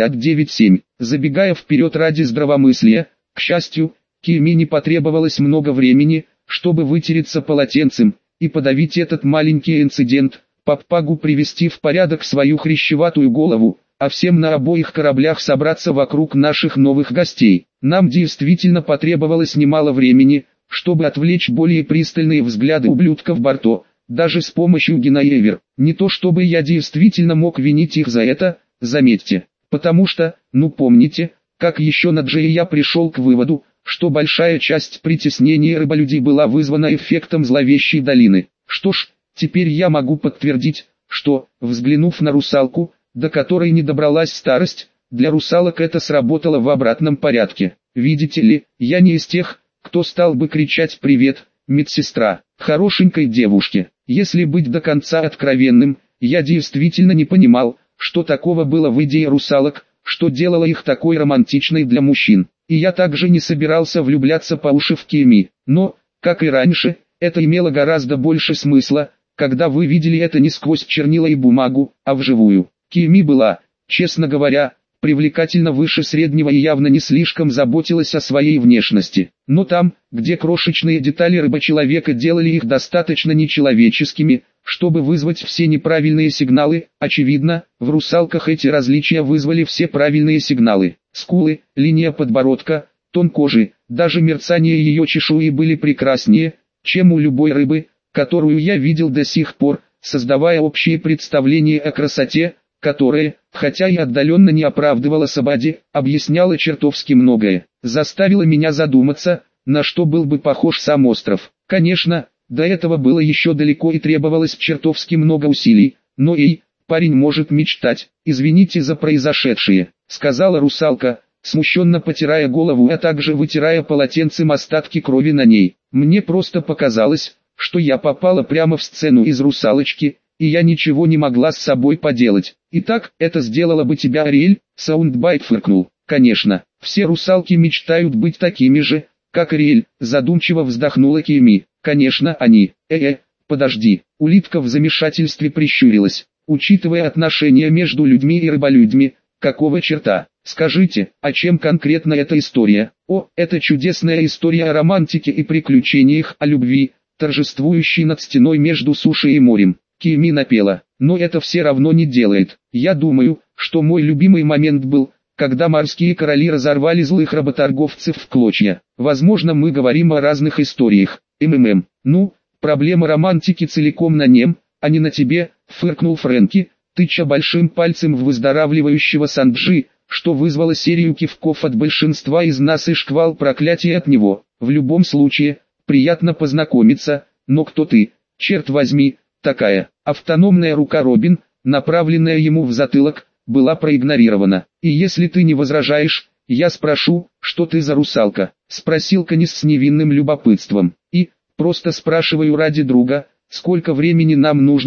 59.7. Забегая вперед ради здравомыслия, к счастью, Кими не потребовалось много времени, чтобы вытереться полотенцем и подавить этот маленький инцидент, Паппагу привести в порядок свою хрящеватую голову, а всем на обоих кораблях собраться вокруг наших новых гостей. Нам действительно потребовалось немало времени, чтобы отвлечь более пристальные взгляды ублюдков Барто, даже с помощью Генаевер. Не то чтобы я действительно мог винить их за это, заметьте, потому что, помните, как еще на Джее я пришел к выводу, что большая часть притеснения рыболюдей была вызвана эффектом зловещей долины. Что ж, теперь я могу подтвердить, что, взглянув на русалку, до которой не добралась старость, для русалок это сработало в обратном порядке. Видите ли, я не из тех, кто стал бы кричать «Привет, медсестра», хорошенькой девушке. Если быть до конца откровенным, я действительно не понимал, что такого было в идее русалок, что делало их такой романтичной для мужчин. И я также не собирался влюбляться по уши в Кими. Но, как и раньше, это имело гораздо больше смысла, когда вы видели это не сквозь чернила и бумагу, а вживую. Кими была, честно говоря, привлекательно выше среднего и явно не слишком заботилась о своей внешности. Но там, где крошечные детали рыбочеловека делали их достаточно нечеловеческими, чтобы вызвать все неправильные сигналы, очевидно, в русалках эти различия вызвали все правильные сигналы. Скулы, линия подбородка, тон кожи, даже мерцание ее чешуи были прекраснее, чем у любой рыбы, которую я видел до сих пор, создавая общее представление о красоте, которое, хотя и отдаленно не оправдывало Сабади, объясняло чертовски многое, заставило меня задуматься, на что был бы похож сам остров. Конечно, до этого было еще далеко и требовалось чертовски много усилий, но парень может мечтать. «Извините за произошедшее», — сказала русалка, смущенно потирая голову, а также вытирая полотенцем остатки крови на ней. «Мне просто показалось, что я попала прямо в сцену из «Русалочки», и я ничего не могла с собой поделать. Итак, это сделало бы тебя, Ариэль?» Саундбайт фыркнул. «Конечно, все русалки мечтают быть такими же, как Ариэль», задумчиво вздохнула Кими. «Конечно они. Подожди». Улитка в замешательстве прищурилась. «Учитывая отношения между людьми и рыболюдьми, какого черта? Скажите, а чем конкретно эта история?» Это чудесная история о романтике и приключениях, о любви, торжествующей над стеной между сушей и морем. Кими напела. «Но это все равно не делает. Я думаю, что мой любимый момент был, когда морские короли разорвали злых работорговцев в клочья. Возможно, мы говорим о разных историях. Проблема романтики целиком на нем, а не на тебе», фыркнул Фрэнки, тыча большим пальцем в выздоравливающего Санджи, что вызвало серию кивков от большинства из нас и шквал проклятий от него. «В любом случае, приятно познакомиться, но кто ты, черт возьми, такая?» Автономная рука Робин, направленная ему в затылок, была проигнорирована. «И если ты не возражаешь, я спрошу, что ты за русалка?» Спросил Канис с невинным любопытством. «Просто спрашиваю ради друга, сколько времени нам нужно,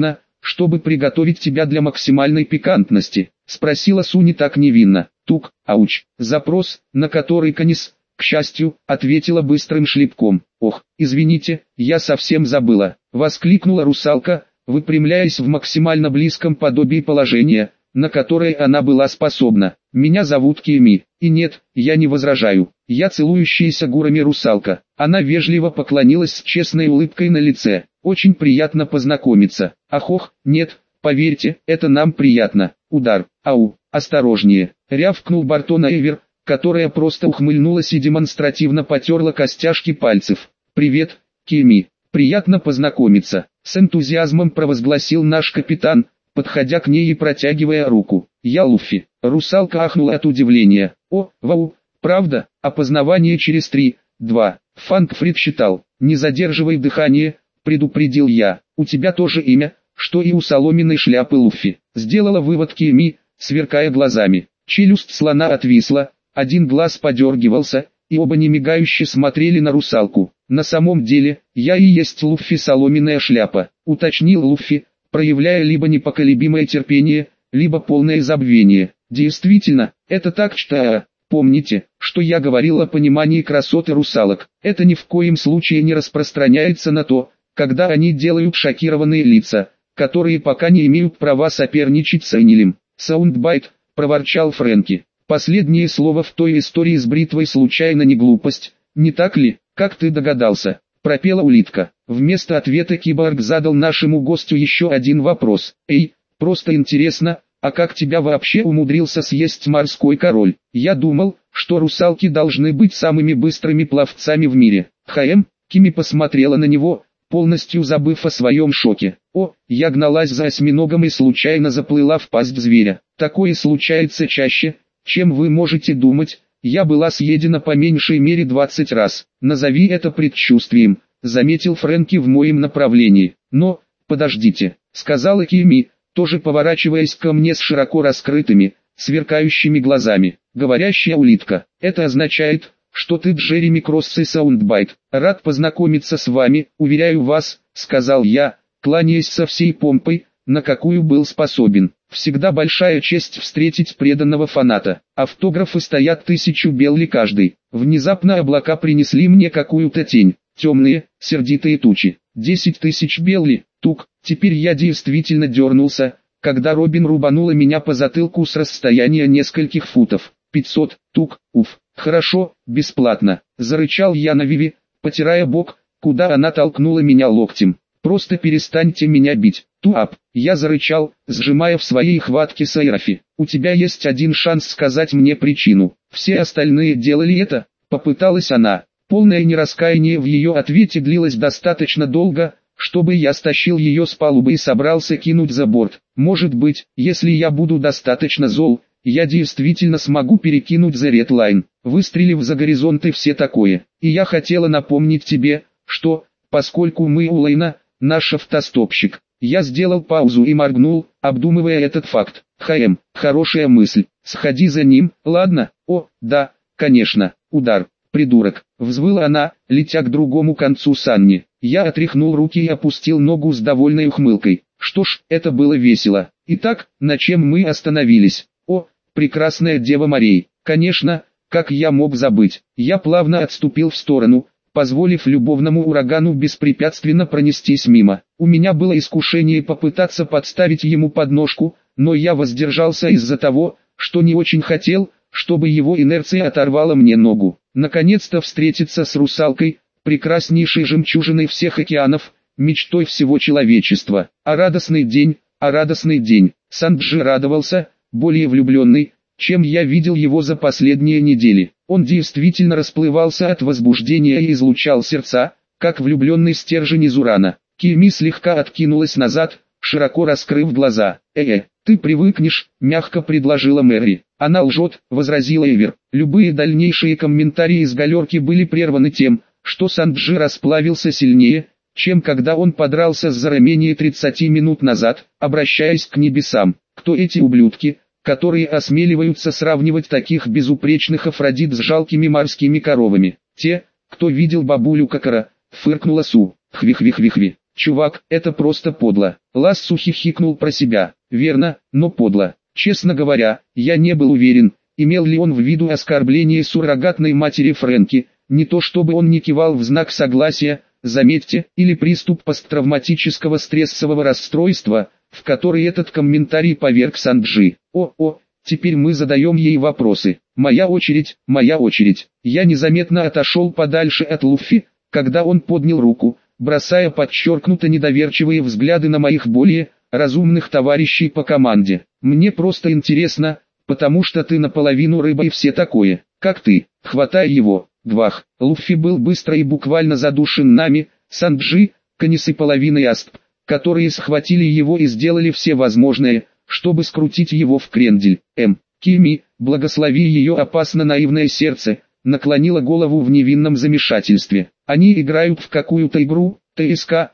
чтобы приготовить тебя для максимальной пикантности?» — спросила Су не так невинно. Тук, ауч. Запрос, на который Канис, к счастью, ответила быстрым шлепком. «Ох, извините, я совсем забыла!» — воскликнула русалка, выпрямляясь в максимально близком подобии положения, на которое она была способна. «Меня зовут Кими, и нет, я не возражаю. Я целующаяся гурами русалка». Она вежливо поклонилась с честной улыбкой на лице. «Очень приятно познакомиться». «Ах, нет, поверьте, это нам приятно». Удар. «Ау, осторожнее», — рявкнул Бартон Эйвер, которая просто ухмыльнулась и демонстративно потерла костяшки пальцев. «Привет, Кими, приятно познакомиться», — с энтузиазмом провозгласил наш капитан, подходя к ней и протягивая руку. «Я Луффи». Русалка ахнула от удивления. «О, вау, правда?» Опознавание через 3, 2. Фанкфрид считал. «Не задерживай дыхание», — предупредил я. «У тебя тоже имя, что и у соломенной шляпы Луффи», — сделала вывод Кими, сверкая глазами. Челюсть слона отвисла, один глаз подергивался, и оба немигающе смотрели на русалку. «На самом деле, я и есть Луффи соломенная шляпа», — уточнил Луффи, проявляя либо непоколебимое терпение, либо полное забвение. «Действительно, это так чтая. Помните, что я говорил о понимании красоты русалок. Это ни в коем случае не распространяется на то, когда они делают шокированные лица, которые пока не имеют права соперничать с Энилем». «Саундбайт», — проворчал Фрэнки. «Последнее слово в той истории с бритвой случайно не глупость, не так ли, как ты догадался?» — пропела улитка. Вместо ответа киборг задал нашему гостю еще один вопрос. «Эй, просто интересно, а как тебя вообще умудрился съесть морской король? Я думал, что русалки должны быть самыми быстрыми пловцами в мире». Кими посмотрела на него, полностью забыв о своем шоке. «О, я гналась за осьминогом и случайно заплыла в пасть зверя. Такое случается чаще, чем вы можете думать. Я была съедена по меньшей мере 20 раз. Назови это предчувствием», — заметил Фрэнки в моем направлении. «Но, подождите», — сказала Кими, тоже поворачиваясь ко мне с широко раскрытыми, сверкающими глазами. «Говорящая улитка. Это означает, что ты Джереми Кросс и Саундбайт. Рад познакомиться с вами, уверяю вас», — сказал я, кланяясь со всей помпой, на какую был способен. «Всегда большая честь встретить преданного фаната. Автографы стоят 1000 белли каждый». Внезапно облака принесли мне какую-то тень. Темные, сердитые тучи. 10 000 белли. Тук. Теперь я действительно дернулся, когда Робин рубанула меня по затылку с расстояния нескольких футов. 500. Тук. Уф. «Хорошо, бесплатно», — зарычал я на Виви, потирая бок, куда она толкнула меня локтем. «Просто перестаньте меня бить». «Туап», — я зарычал, сжимая в своей хватке Сайрафи. «У тебя есть один шанс сказать мне причину. Все остальные делали это», — попыталась она. Полное нераскаяние в ее ответе длилось достаточно долго, чтобы я стащил ее с палубы и собрался кинуть за борт. «Может быть, если я буду достаточно зол, я действительно смогу перекинуть за Ред Лайн, выстрелив за горизонт и все такое. И я хотела напомнить тебе, что, поскольку мы у Лайна, наш автостопщик». Я сделал паузу и моргнул, обдумывая этот факт. Хорошая мысль. Сходи за ним, ладно? О, да, конечно. Удар. «Придурок», — взвыла она, летя к другому концу Санни. Я отряхнул руки и опустил ногу с довольной ухмылкой. Что ж, это было весело. Итак, на чем мы остановились? О, прекрасная Дева морей. Конечно, как я мог забыть. Я плавно отступил в сторону, позволив любовному урагану беспрепятственно пронестись мимо. У меня было искушение попытаться подставить ему подножку, но я воздержался из-за того, что не очень хотел, чтобы его инерция оторвала мне ногу. Наконец-то встретиться с русалкой, прекраснейшей жемчужиной всех океанов, мечтой всего человечества. А радостный день. Санджи радовался, более влюбленный, чем я видел его за последние недели. Он действительно расплывался от возбуждения и излучал сердца, как влюбленный стержень из урана. Кими слегка откинулась назад, широко раскрыв глаза. Ты привыкнешь», — мягко предложила Мэри. «Она лжет», — возразила Эвер. Любые дальнейшие комментарии из галерки были прерваны тем, что Санджи расплавился сильнее, чем когда он подрался с Зара менее 30 минут назад, обращаясь к небесам. Кто эти ублюдки, которые осмеливаются сравнивать таких безупречных Афродит с жалкими морскими коровами? Те, кто видел бабулю Какара, фыркнула Су. Хви-хви-хви-хви. Чувак, это просто подло. Лассу хихикнул про себя. Верно, но подло. Честно говоря, я не был уверен, имел ли он в виду оскорбление суррогатной матери Фрэнки, не то чтобы он не кивал в знак согласия, заметьте, или приступ посттравматического стрессового расстройства, в который этот комментарий поверг Санджи. Теперь мы задаем ей вопросы. Моя очередь, моя очередь. Я незаметно отошел подальше от Луффи, когда он поднял руку, бросая подчеркнуто недоверчивые взгляды на моих более разумных товарищей по команде. Мне просто интересно, потому что ты наполовину рыба и все такое, как ты. Хватай его, Гвах. Луффи был быстро и буквально задушен нами, Санджи, Канис и половиной Асп, которые схватили его и сделали все возможное, чтобы скрутить его в крендель. Кими, благослови ее опасно наивное сердце, наклонила голову в невинном замешательстве. Они играют в какую-то игру, ТСК.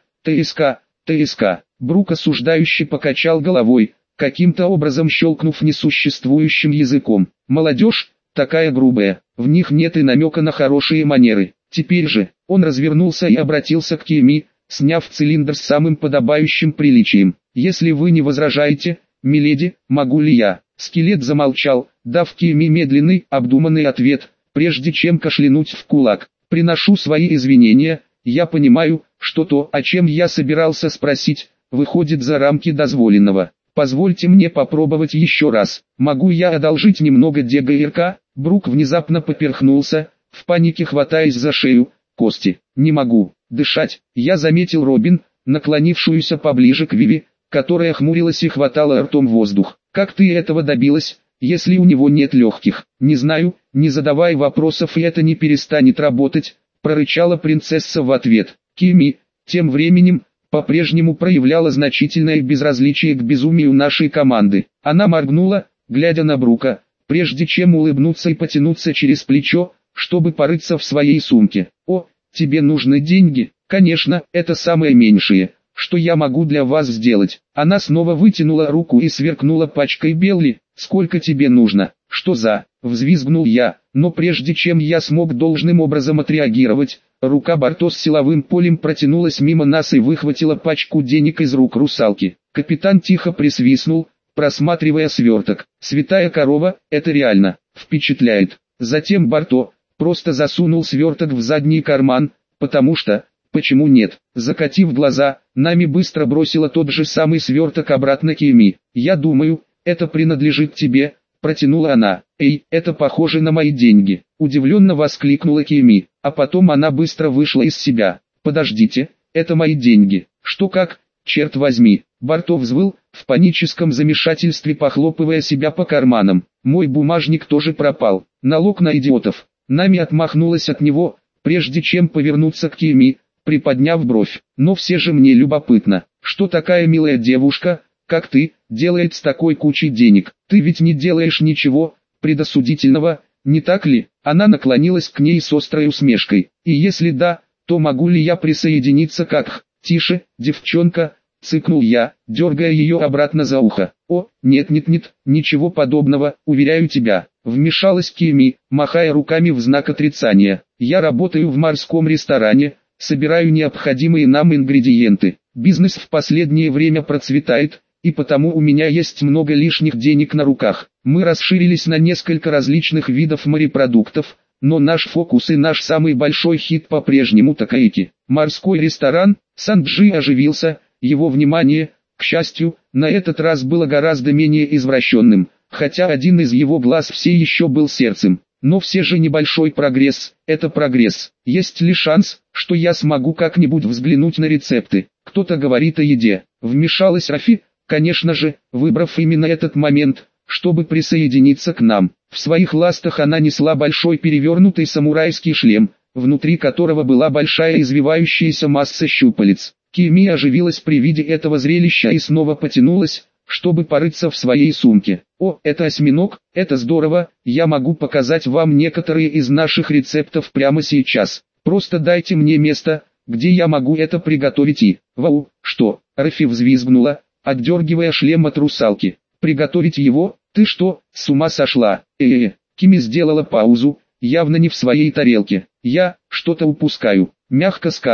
Брук осуждающе покачал головой, каким-то образом щелкнув несуществующим языком. Молодежь, такая грубая, в них нет и намека на хорошие манеры. Теперь же, он развернулся и обратился к Кими, сняв цилиндр с самым подобающим приличием. Если вы не возражаете, миледи, могу ли я? Скелет замолчал, дав Кими медленный, обдуманный ответ, прежде чем кашлянуть в кулак. Приношу свои извинения, я понимаю, что то, о чем я собирался спросить, выходит за рамки дозволенного. Позвольте мне попробовать еще раз. Могу я одолжить немного ДГРК? Брук внезапно поперхнулся, в панике хватаясь за шею. Кости. Не могу дышать. Я заметил Робин, наклонившуюся поближе к Виви, которая хмурилась и хватала ртом воздух. Как ты этого добилась, если у него нет легких? Не знаю, не задавай вопросов, и это не перестанет работать, прорычала принцесса в ответ. Кими, тем временем, по-прежнему проявляла значительное безразличие к безумию нашей команды. Она моргнула, глядя на Брука, прежде чем улыбнуться и потянуться через плечо, чтобы порыться в своей сумке. Тебе нужны деньги? Конечно, это самое меньшее, что я могу для вас сделать. Она снова вытянула руку и сверкнула пачкой Белли. Сколько тебе нужно? Что за? Взвизгнул я, но прежде чем я смог должным образом отреагировать, рука Барто с силовым полем протянулась мимо нас и выхватила пачку денег из рук русалки. Капитан тихо присвистнул, просматривая сверток. Святая корова, это реально впечатляет. Затем Барто просто засунул сверток в задний карман, потому что, почему нет? Закатив глаза, нами быстро бросила тот же самый сверток обратно Кими. Я думаю, это принадлежит тебе, протянула она. Эй, это похоже на мои деньги, удивленно воскликнула Кими, а потом она быстро вышла из себя. Подождите, это мои деньги. Что как, черт возьми? Барто взвыл, в паническом замешательстве похлопывая себя по карманам. Мой бумажник тоже пропал. Налог на идиотов. Нами отмахнулась от него, прежде чем повернуться к Кими, приподняв бровь. Но все же мне любопытно, что такая милая девушка, как ты, делает с такой кучей денег. Ты ведь не делаешь ничего предосудительного, не так ли? Она наклонилась к ней с острой усмешкой. И если да, то могу ли я присоединиться как? Тише, девчонка, цыкнул я, дергая ее обратно за ухо. Нет, ничего подобного, уверяю тебя. Вмешалась Кими, махая руками в знак отрицания. Я работаю в морском ресторане, собираю необходимые нам ингредиенты. Бизнес в последнее время процветает, и потому у меня есть много лишних денег на руках. Мы расширились на несколько различных видов морепродуктов, но наш фокус и наш самый большой хит по-прежнему такаики. Морской ресторан. Санджи оживился, его внимание, к счастью, на этот раз было гораздо менее извращенным, хотя один из его глаз все еще был сердцем. Но все же небольшой прогресс, это прогресс. Есть ли шанс, что я смогу как-нибудь взглянуть на рецепты? Кто-то говорит о еде. Вмешалась Рафи, конечно же, выбрав именно этот момент, чтобы присоединиться к нам. В своих ластах она несла большой перевернутый самурайский шлем, внутри которого была большая извивающаяся масса щупалец. Кими оживилась при виде этого зрелища и снова потянулась, чтобы порыться в своей сумке. Это осьминог, это здорово, я могу показать вам некоторые из наших рецептов прямо сейчас. Просто дайте мне место, где я могу это приготовить и... Вау, что? Рафи взвизгнула, отдергивая шлем от русалки. Приготовить его? Ты что, с ума сошла? Кими сделала паузу, явно не в своей тарелке. Я что-то упускаю. Мягко сказано.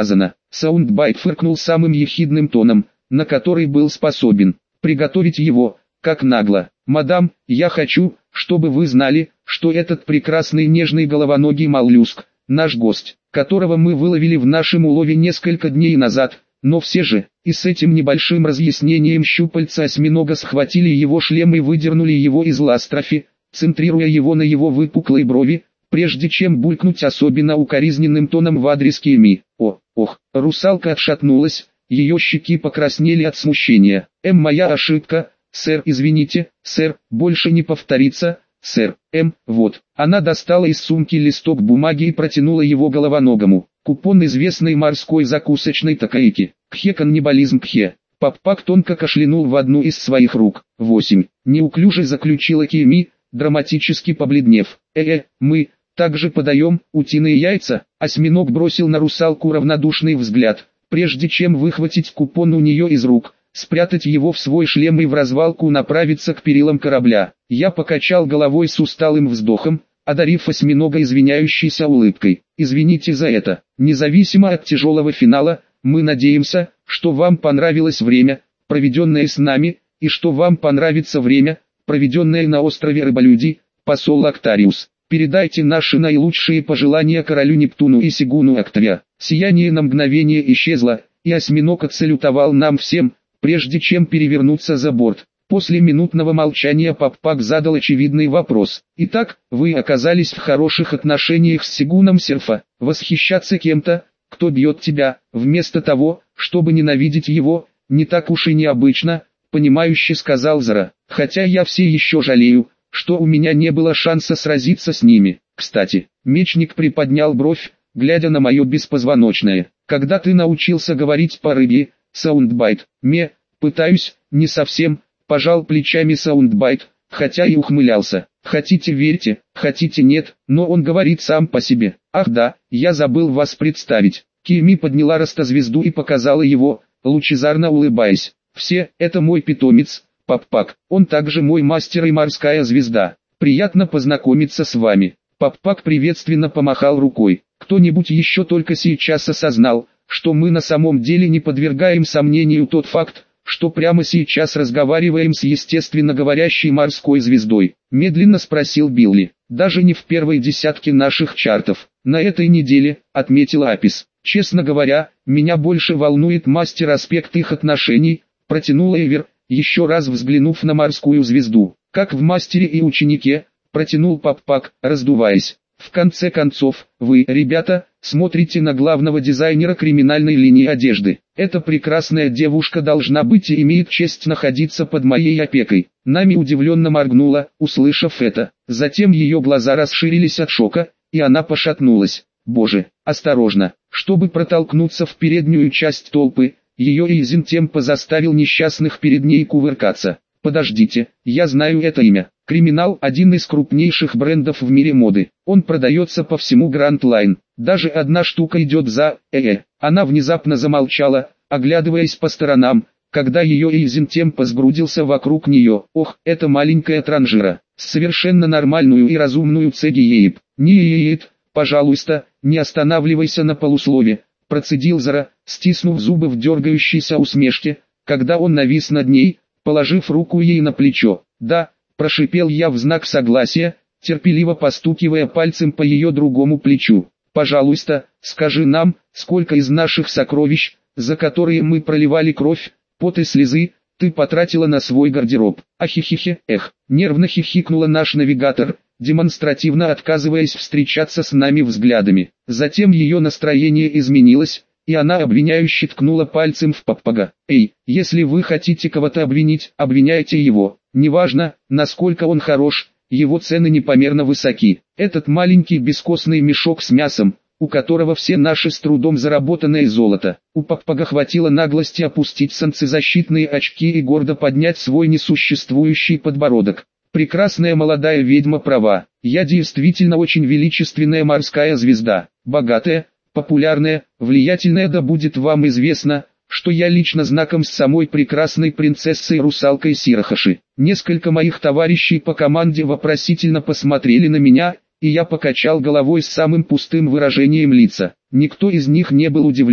Саундбайт фыркнул самым ехидным тоном, на который был способен. Приготовить его, как нагло. «Мадам, я хочу, чтобы вы знали, что этот прекрасный нежный головоногий моллюск, наш гость, которого мы выловили в нашем улове несколько дней назад, но все же, и с этим небольшим разъяснением щупальца осьминога схватили его шлем и выдернули его из ластрофи, центрируя его на его выпуклой брови, прежде чем булькнуть особенно укоризненным тоном в адрес Кеми. Ох, русалка отшатнулась, ее щеки покраснели от смущения. Моя ошибка, сэр, извините, сэр, больше не повторится, сэр, вот». Она достала из сумки листок бумаги и протянула его головоногому. Купон известной морской закусочной Такаики. Кхе-каннибализм кхе. Паппак тонко кашлянул в одну из своих рук. 8. Неуклюже заключила Кеми, драматически побледнев. Мы также подаем утиные яйца. Осьминог бросил на русалку равнодушный взгляд, прежде чем выхватить купон у нее из рук, спрятать его в свой шлем и в развалку направиться к перилам корабля. Я покачал головой с усталым вздохом, одарив осьминога извиняющейся улыбкой. «Извините за это. Независимо от тяжелого финала, мы надеемся, что вам понравилось время, проведенное с нами, и что вам понравится время, проведенное на острове Рыболюди, посол Актариус. Передайте наши наилучшие пожелания королю Нептуну и Сигуну Актавия». Сияние на мгновение исчезло, и осьминог отсалютовал нам всем, прежде чем перевернуться за борт. После минутного молчания Паппак задал очевидный вопрос. «Итак, вы оказались в хороших отношениях с Сигуном Серфа. Восхищаться кем-то, кто бьет тебя, вместо того, чтобы ненавидеть его, не так уж и необычно», — понимающе сказал Зара. «Хотя я все еще жалею, что у меня не было шанса сразиться с ними. Кстати». Мечник приподнял бровь, глядя на мое беспозвоночное. «Когда ты научился говорить по рыбье, Саундбайт?» Пытаюсь, не совсем», — пожал плечами Саундбайт, хотя и ухмылялся. «Хотите верьте, хотите нет, но он говорит сам по себе». «Ах да, я забыл вас представить». Кеми подняла ростозвезду и показала его, лучезарно улыбаясь. «Все, это мой питомец, Паппак. Он также мой мастер и морская звезда. Приятно познакомиться с вами». Паппак приветственно помахал рукой. Кто-нибудь еще только сейчас осознал, что мы на самом деле не подвергаем сомнению тот факт, что прямо сейчас разговариваем с естественно говорящей морской звездой? Медленно спросил Билли. «Даже не в первой десятке наших чартов. На этой неделе», — отметил Апис. «Честно говоря, меня больше волнует мастер аспект их отношений», — протянул Эвер, еще раз взглянув на морскую звезду. «Как в мастере и ученике», — протянул Паппак, раздуваясь. «В конце концов, вы, ребята, смотрите на главного дизайнера криминальной линии одежды. Эта прекрасная девушка должна быть и имеет честь находиться под моей опекой». Нами удивленно моргнула, услышав это. Затем ее глаза расширились от шока, и она пошатнулась. «Боже, осторожно!» Чтобы протолкнуться в переднюю часть толпы, ее Эйзентемпо заставил несчастных перед ней кувыркаться. «Подождите, я знаю это имя. Криминал – один из крупнейших брендов в мире моды. Он продается по всему Grand Line. Даже одна штука идет за... Она внезапно замолчала, оглядываясь по сторонам, когда ее Эйзентемпо сгрудился вокруг нее. «Ох, это маленькая транжира, с совершенно нормальную и разумную цегиееп. Ниеет, пожалуйста, не останавливайся на полуслове», процедил Зара, стиснув зубы в дергающейся усмешке, когда он навис над ней, положив руку ей на плечо. «Да», прошипел я в знак согласия, терпеливо постукивая пальцем по ее другому плечу. «Пожалуйста, скажи нам, сколько из наших сокровищ, за которые мы проливали кровь, пот и слезы, ты потратила на свой гардероб». «Ахихихе, нервно хихикнула наш навигатор, демонстративно отказываясь встречаться с нами взглядами. Затем ее настроение изменилось, и она обвиняюще ткнула пальцем в Паппага. Если вы хотите кого-то обвинить, обвиняйте его. Неважно, насколько он хорош, его цены непомерно высоки. Этот маленький бескостный мешок с мясом, у которого все наши с трудом заработанное золото». У Паппага хватило наглости опустить солнцезащитные очки и гордо поднять свой несуществующий подбородок. «Прекрасная молодая ведьма права. Я действительно очень величественная морская звезда, богатая, популярная, влиятельная, да будет вам известно, что я лично знаком с самой прекрасной принцессой-русалкой Сирахаши». Несколько моих товарищей по команде вопросительно посмотрели на меня, и я покачал головой с самым пустым выражением лица. Никто из них не был удивлен.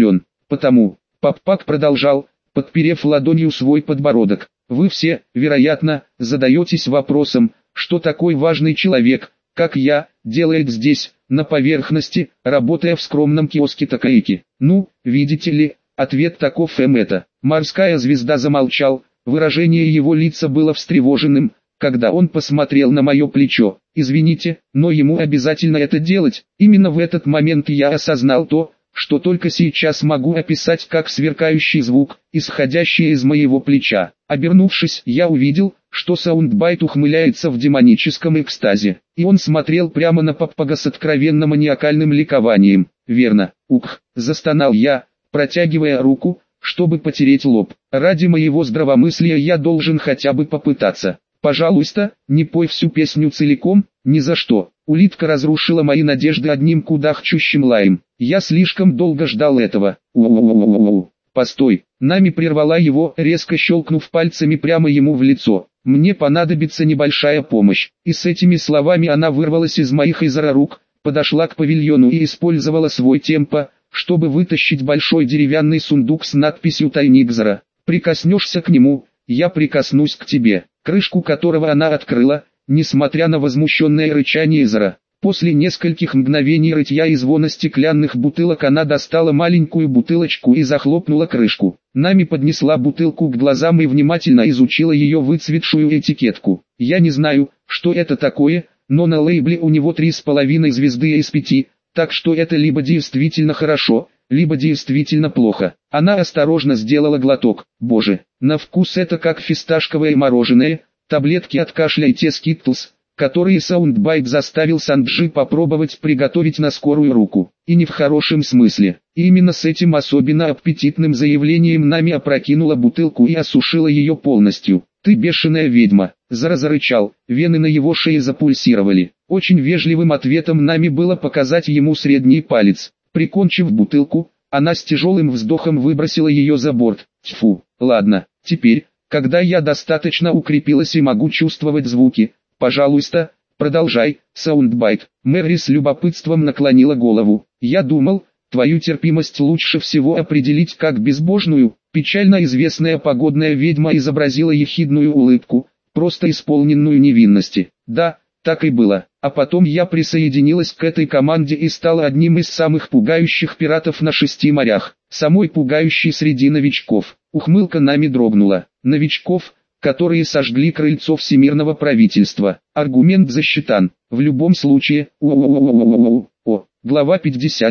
Потому, Паппак продолжал, подперев ладонью свой подбородок, вы все, вероятно, задаетесь вопросом, что такой важный человек, как я, делает здесь, на поверхности, работая в скромном киоске Такаики. Ну, видите ли, ответ таков это. Морская звезда замолчал, выражение его лица было встревоженным, когда он посмотрел на мое плечо. Извините, но ему обязательно это делать. Именно в этот момент я осознал то, что только сейчас могу описать как сверкающий звук, исходящий из моего плеча. Обернувшись, я увидел, что Саундбайт ухмыляется в демоническом экстазе, и он смотрел прямо на Паппага с откровенно маниакальным ликованием. «Верно, ух!» – застонал я, протягивая руку, чтобы потереть лоб. «Ради моего здравомыслия я должен хотя бы попытаться. Пожалуйста, не пой всю песню целиком, ни за что». Улитка разрушила мои надежды одним кудахчущим лаем. Я слишком долго ждал этого. Постой, Нами прервала его, резко щелкнув пальцами прямо ему в лицо. Мне понадобится небольшая помощь. И с этими словами она вырвалась из моих рук, подошла к павильону и использовала свой темпо, чтобы вытащить большой деревянный сундук с надписью «Тайник Зара». Прикоснешься к нему, я прикоснусь к тебе. Крышку которого она открыла, несмотря на возмущенное рычание Зара. После нескольких мгновений рытья и звона стеклянных бутылок она достала маленькую бутылочку и захлопнула крышку. Нами поднесла бутылку к глазам и внимательно изучила ее выцветшую этикетку. Я не знаю, что это такое, но на лейбле у него 3,5 звезды из 5, так что это либо действительно хорошо, либо действительно плохо. Она осторожно сделала глоток. Боже, на вкус это как фисташковое мороженое. Таблетки от кашля и те Skittles, которые Саундбайт заставил Санджи попробовать приготовить на скорую руку. И не в хорошем смысле. И именно с этим особенно аппетитным заявлением Нами опрокинула бутылку и осушила ее полностью. «Ты бешеная ведьма!» Зара зарычал, вены на его шее запульсировали. Очень вежливым ответом Нами было показать ему средний палец. Прикончив бутылку, она с тяжелым вздохом выбросила ее за борт. Тьфу, ладно, теперь, когда я достаточно укрепилась и могу чувствовать звуки, пожалуйста, продолжай, Саундбайт. Мэри с любопытством наклонила голову. Я думал, твою терпимость лучше всего определить как безбожную. Печально известная погодная ведьма изобразила ехидную улыбку, просто исполненную невинности. Да, так и было. А потом я присоединилась к этой команде и стала одним из самых пугающих пиратов на 6 морях. Самой пугающей среди новичков. Ухмылка Нами дрогнула. Новичков, которые сожгли крыльцо всемирного правительства. Аргумент засчитан. В любом случае, глава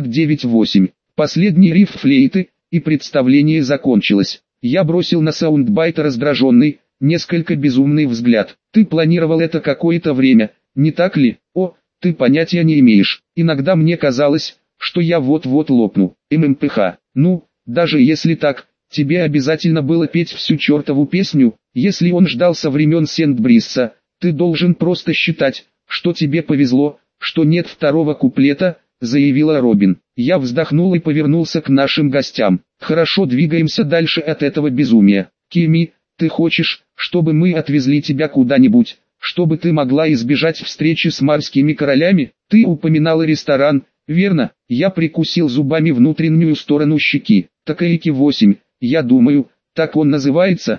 59.8. Последний риф флейты, и представление закончилось. Я бросил на Саундбайта раздраженный, несколько безумный взгляд. Ты планировал это какое-то время, не так ли? Ты понятия не имеешь. Иногда мне казалось, что я вот-вот лопну. ММПХ. Ну, даже если так, тебе обязательно было петь всю чертову песню. Если он ждал со времен Сент-Брисса, ты должен просто считать, что тебе повезло, что нет второго куплета, заявила Робин. Я вздохнул и повернулся к нашим гостям. Хорошо, двигаемся дальше от этого безумия. Кими, ты хочешь, чтобы мы отвезли тебя куда-нибудь, чтобы ты могла избежать встречи с морскими королями? Ты упоминала ресторан, верно? Я прикусил зубами внутреннюю сторону щеки. Такаики 8, я думаю, так он называется.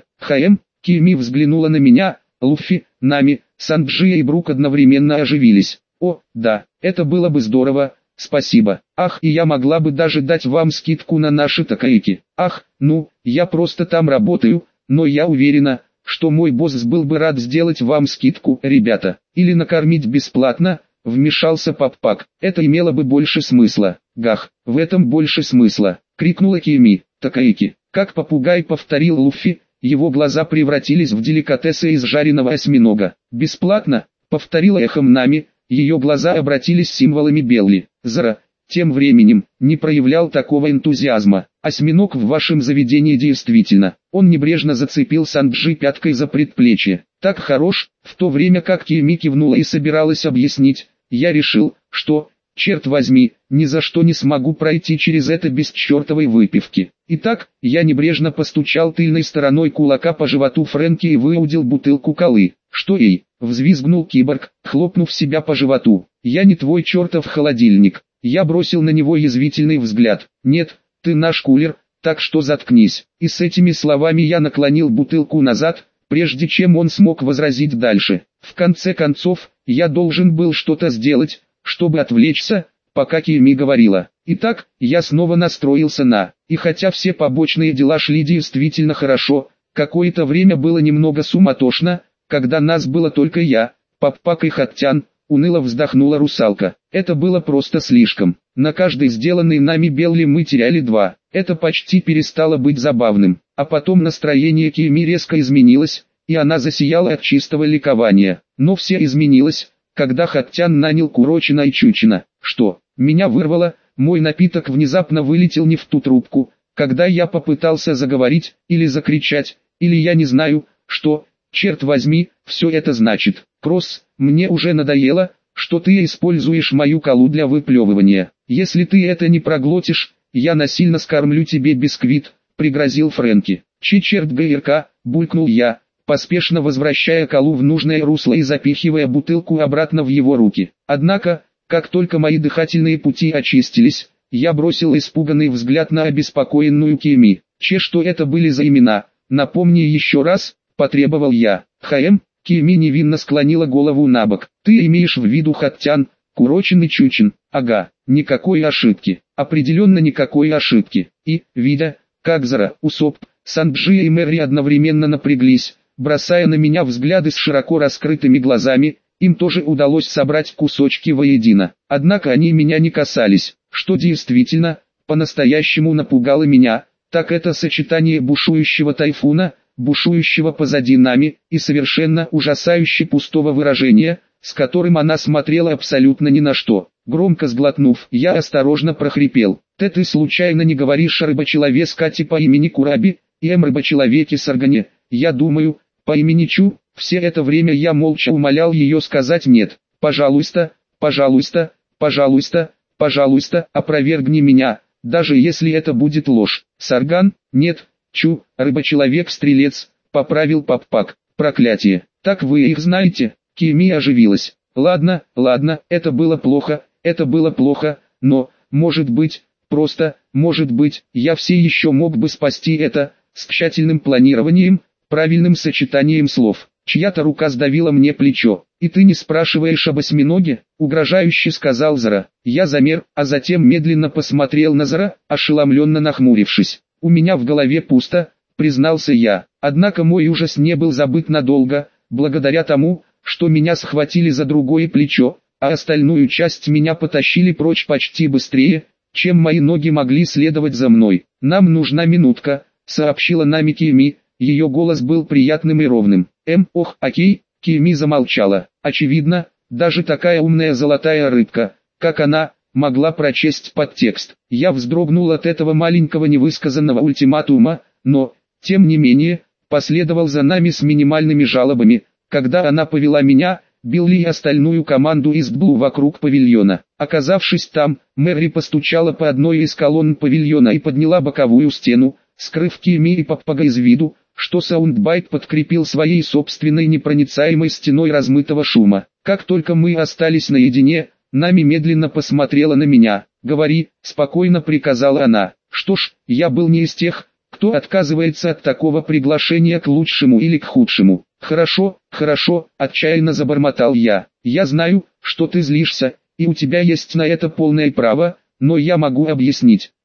Кими взглянула на меня. Луффи, Нами, Санджи и Брук одновременно оживились. О, да, это было бы здорово, спасибо. Ах, и я могла бы даже дать вам скидку на наши такаики. Ах, ну, я просто там работаю, но я уверена, что мой босс был бы рад сделать вам скидку, ребята. Или накормить бесплатно, вмешался Паппак. Это имело бы больше смысла. Гах, в этом больше смысла, крикнула Кими. Такаики, как попугай повторил Луффи, его глаза превратились в деликатесы из жареного осьминога. Бесплатно, повторила эхом Нами, ее глаза обратились символами Белли. Зара, тем временем, не проявлял такого энтузиазма. Осьминог в вашем заведении действительно. Он небрежно зацепил Санджи пяткой за предплечье. Так хорош, в то время как Кими кивнула и собиралась объяснить, я решил, что, черт возьми, ни за что не смогу пройти через это без чертовой выпивки. Итак, я небрежно постучал тыльной стороной кулака по животу Фрэнки и выудил бутылку колы. Что ей? Взвизгнул киборг, хлопнув себя по животу. Я не твой чертов холодильник. Я бросил на него язвительный взгляд. Нет, ты наш кулер, так что заткнись». И с этими словами я наклонил бутылку назад, прежде чем он смог возразить дальше. В конце концов, я должен был что-то сделать, чтобы отвлечься, пока Кими говорила. Итак, я снова настроился на. И хотя все побочные дела шли действительно хорошо, какое-то время было немного суматошно, когда нас было только я, Паппак и Хаттян, уныло вздохнула русалка. Это было просто слишком. На каждый сделанный нами белли мы теряли 2. Это почти перестало быть забавным. А потом настроение Кими резко изменилось, и она засияла от чистого ликования. Но все изменилось, когда Хаттян нанял Курочина и Чучина. Что? Меня вырвало, мой напиток внезапно вылетел не в ту трубку, когда я попытался заговорить, или закричать, или я не знаю, что, черт возьми, все это значит. Кросс, мне уже надоело, что ты используешь мою колу для выплевывания. Если ты это не проглотишь, я насильно скормлю тебе бисквит, пригрозил Фрэнки. Черт ГРК, булькнул я, поспешно возвращая колу в нужное русло и запихивая бутылку обратно в его руки. Однако, как только мои дыхательные пути очистились, я бросил испуганный взгляд на обеспокоенную Кими. Что это были за имена? Напомни еще раз, потребовал я. Кими невинно склонила голову набок. Ты имеешь в виду Хаттян, Курочин и Чучин? Ага, никакой ошибки. Определенно никакой ошибки. И, видя, как Зара, Усоп, Санджи и Мэри одновременно напряглись, бросая на меня взгляды с широко раскрытыми глазами, им тоже удалось собрать кусочки воедино. Однако они меня не касались, что действительно, по-настоящему напугало меня, так это сочетание бушующего тайфуна, бушующего позади нами, и совершенно ужасающе пустого выражения, с которым она смотрела абсолютно ни на что. Громко сглотнув, я осторожно прохрипел. Ты случайно не говоришь о рыбочеловеске по имени Кураби, и рыбочеловеке Саргане? Я думаю, по имени Чу. Все это время я молча умолял ее сказать нет. Пожалуйста, пожалуйста, пожалуйста, пожалуйста, опровергни меня, даже если это будет ложь. Сарган? Нет. Чу, рыбочеловек-стрелец, поправил Паппак. Проклятие. Так вы их знаете? Кими оживилась. Ладно, это было плохо, но, может быть, я все еще мог бы спасти это, с тщательным планированием, правильным сочетанием слов. Чья-то рука сдавила мне плечо. «И ты не спрашиваешь об осьминоге?» — угрожающе сказал Зара. Я замер, а затем медленно посмотрел на Зара, ошеломленно нахмурившись. «У меня в голове пусто», — признался я. Однако мой ужас не был забыт надолго, благодаря тому, что меня схватили за другое плечо, а остальную часть меня потащили прочь почти быстрее, чем мои ноги могли следовать за мной. «Нам нужна минутка», — сообщила нам Кими, ее голос был приятным и ровным. Окей», — Кими замолчала. Очевидно, даже такая умная золотая рыбка, как она, могла прочесть подтекст. Я вздрогнул от этого маленького невысказанного ультиматума, но, тем не менее, последовал за нами с минимальными жалобами, когда она повела меня, Билли и остальную команду из ДБЛУ вокруг павильона. Оказавшись там, Мэри постучала по одной из колонн павильона и подняла боковую стену, скрыв Кими и Паппага из виду, что саундбайт подкрепил своей собственной непроницаемой стеной размытого шума. Как только мы остались наедине, Нами медленно посмотрела на меня. «Говори», — спокойно приказала она. Что ж, я был не из тех, кто отказывается от такого приглашения к лучшему или к худшему. «Хорошо, хорошо», — отчаянно забормотал я. «Я знаю, что ты злишься, и у тебя есть на это полное право, но я могу объяснить.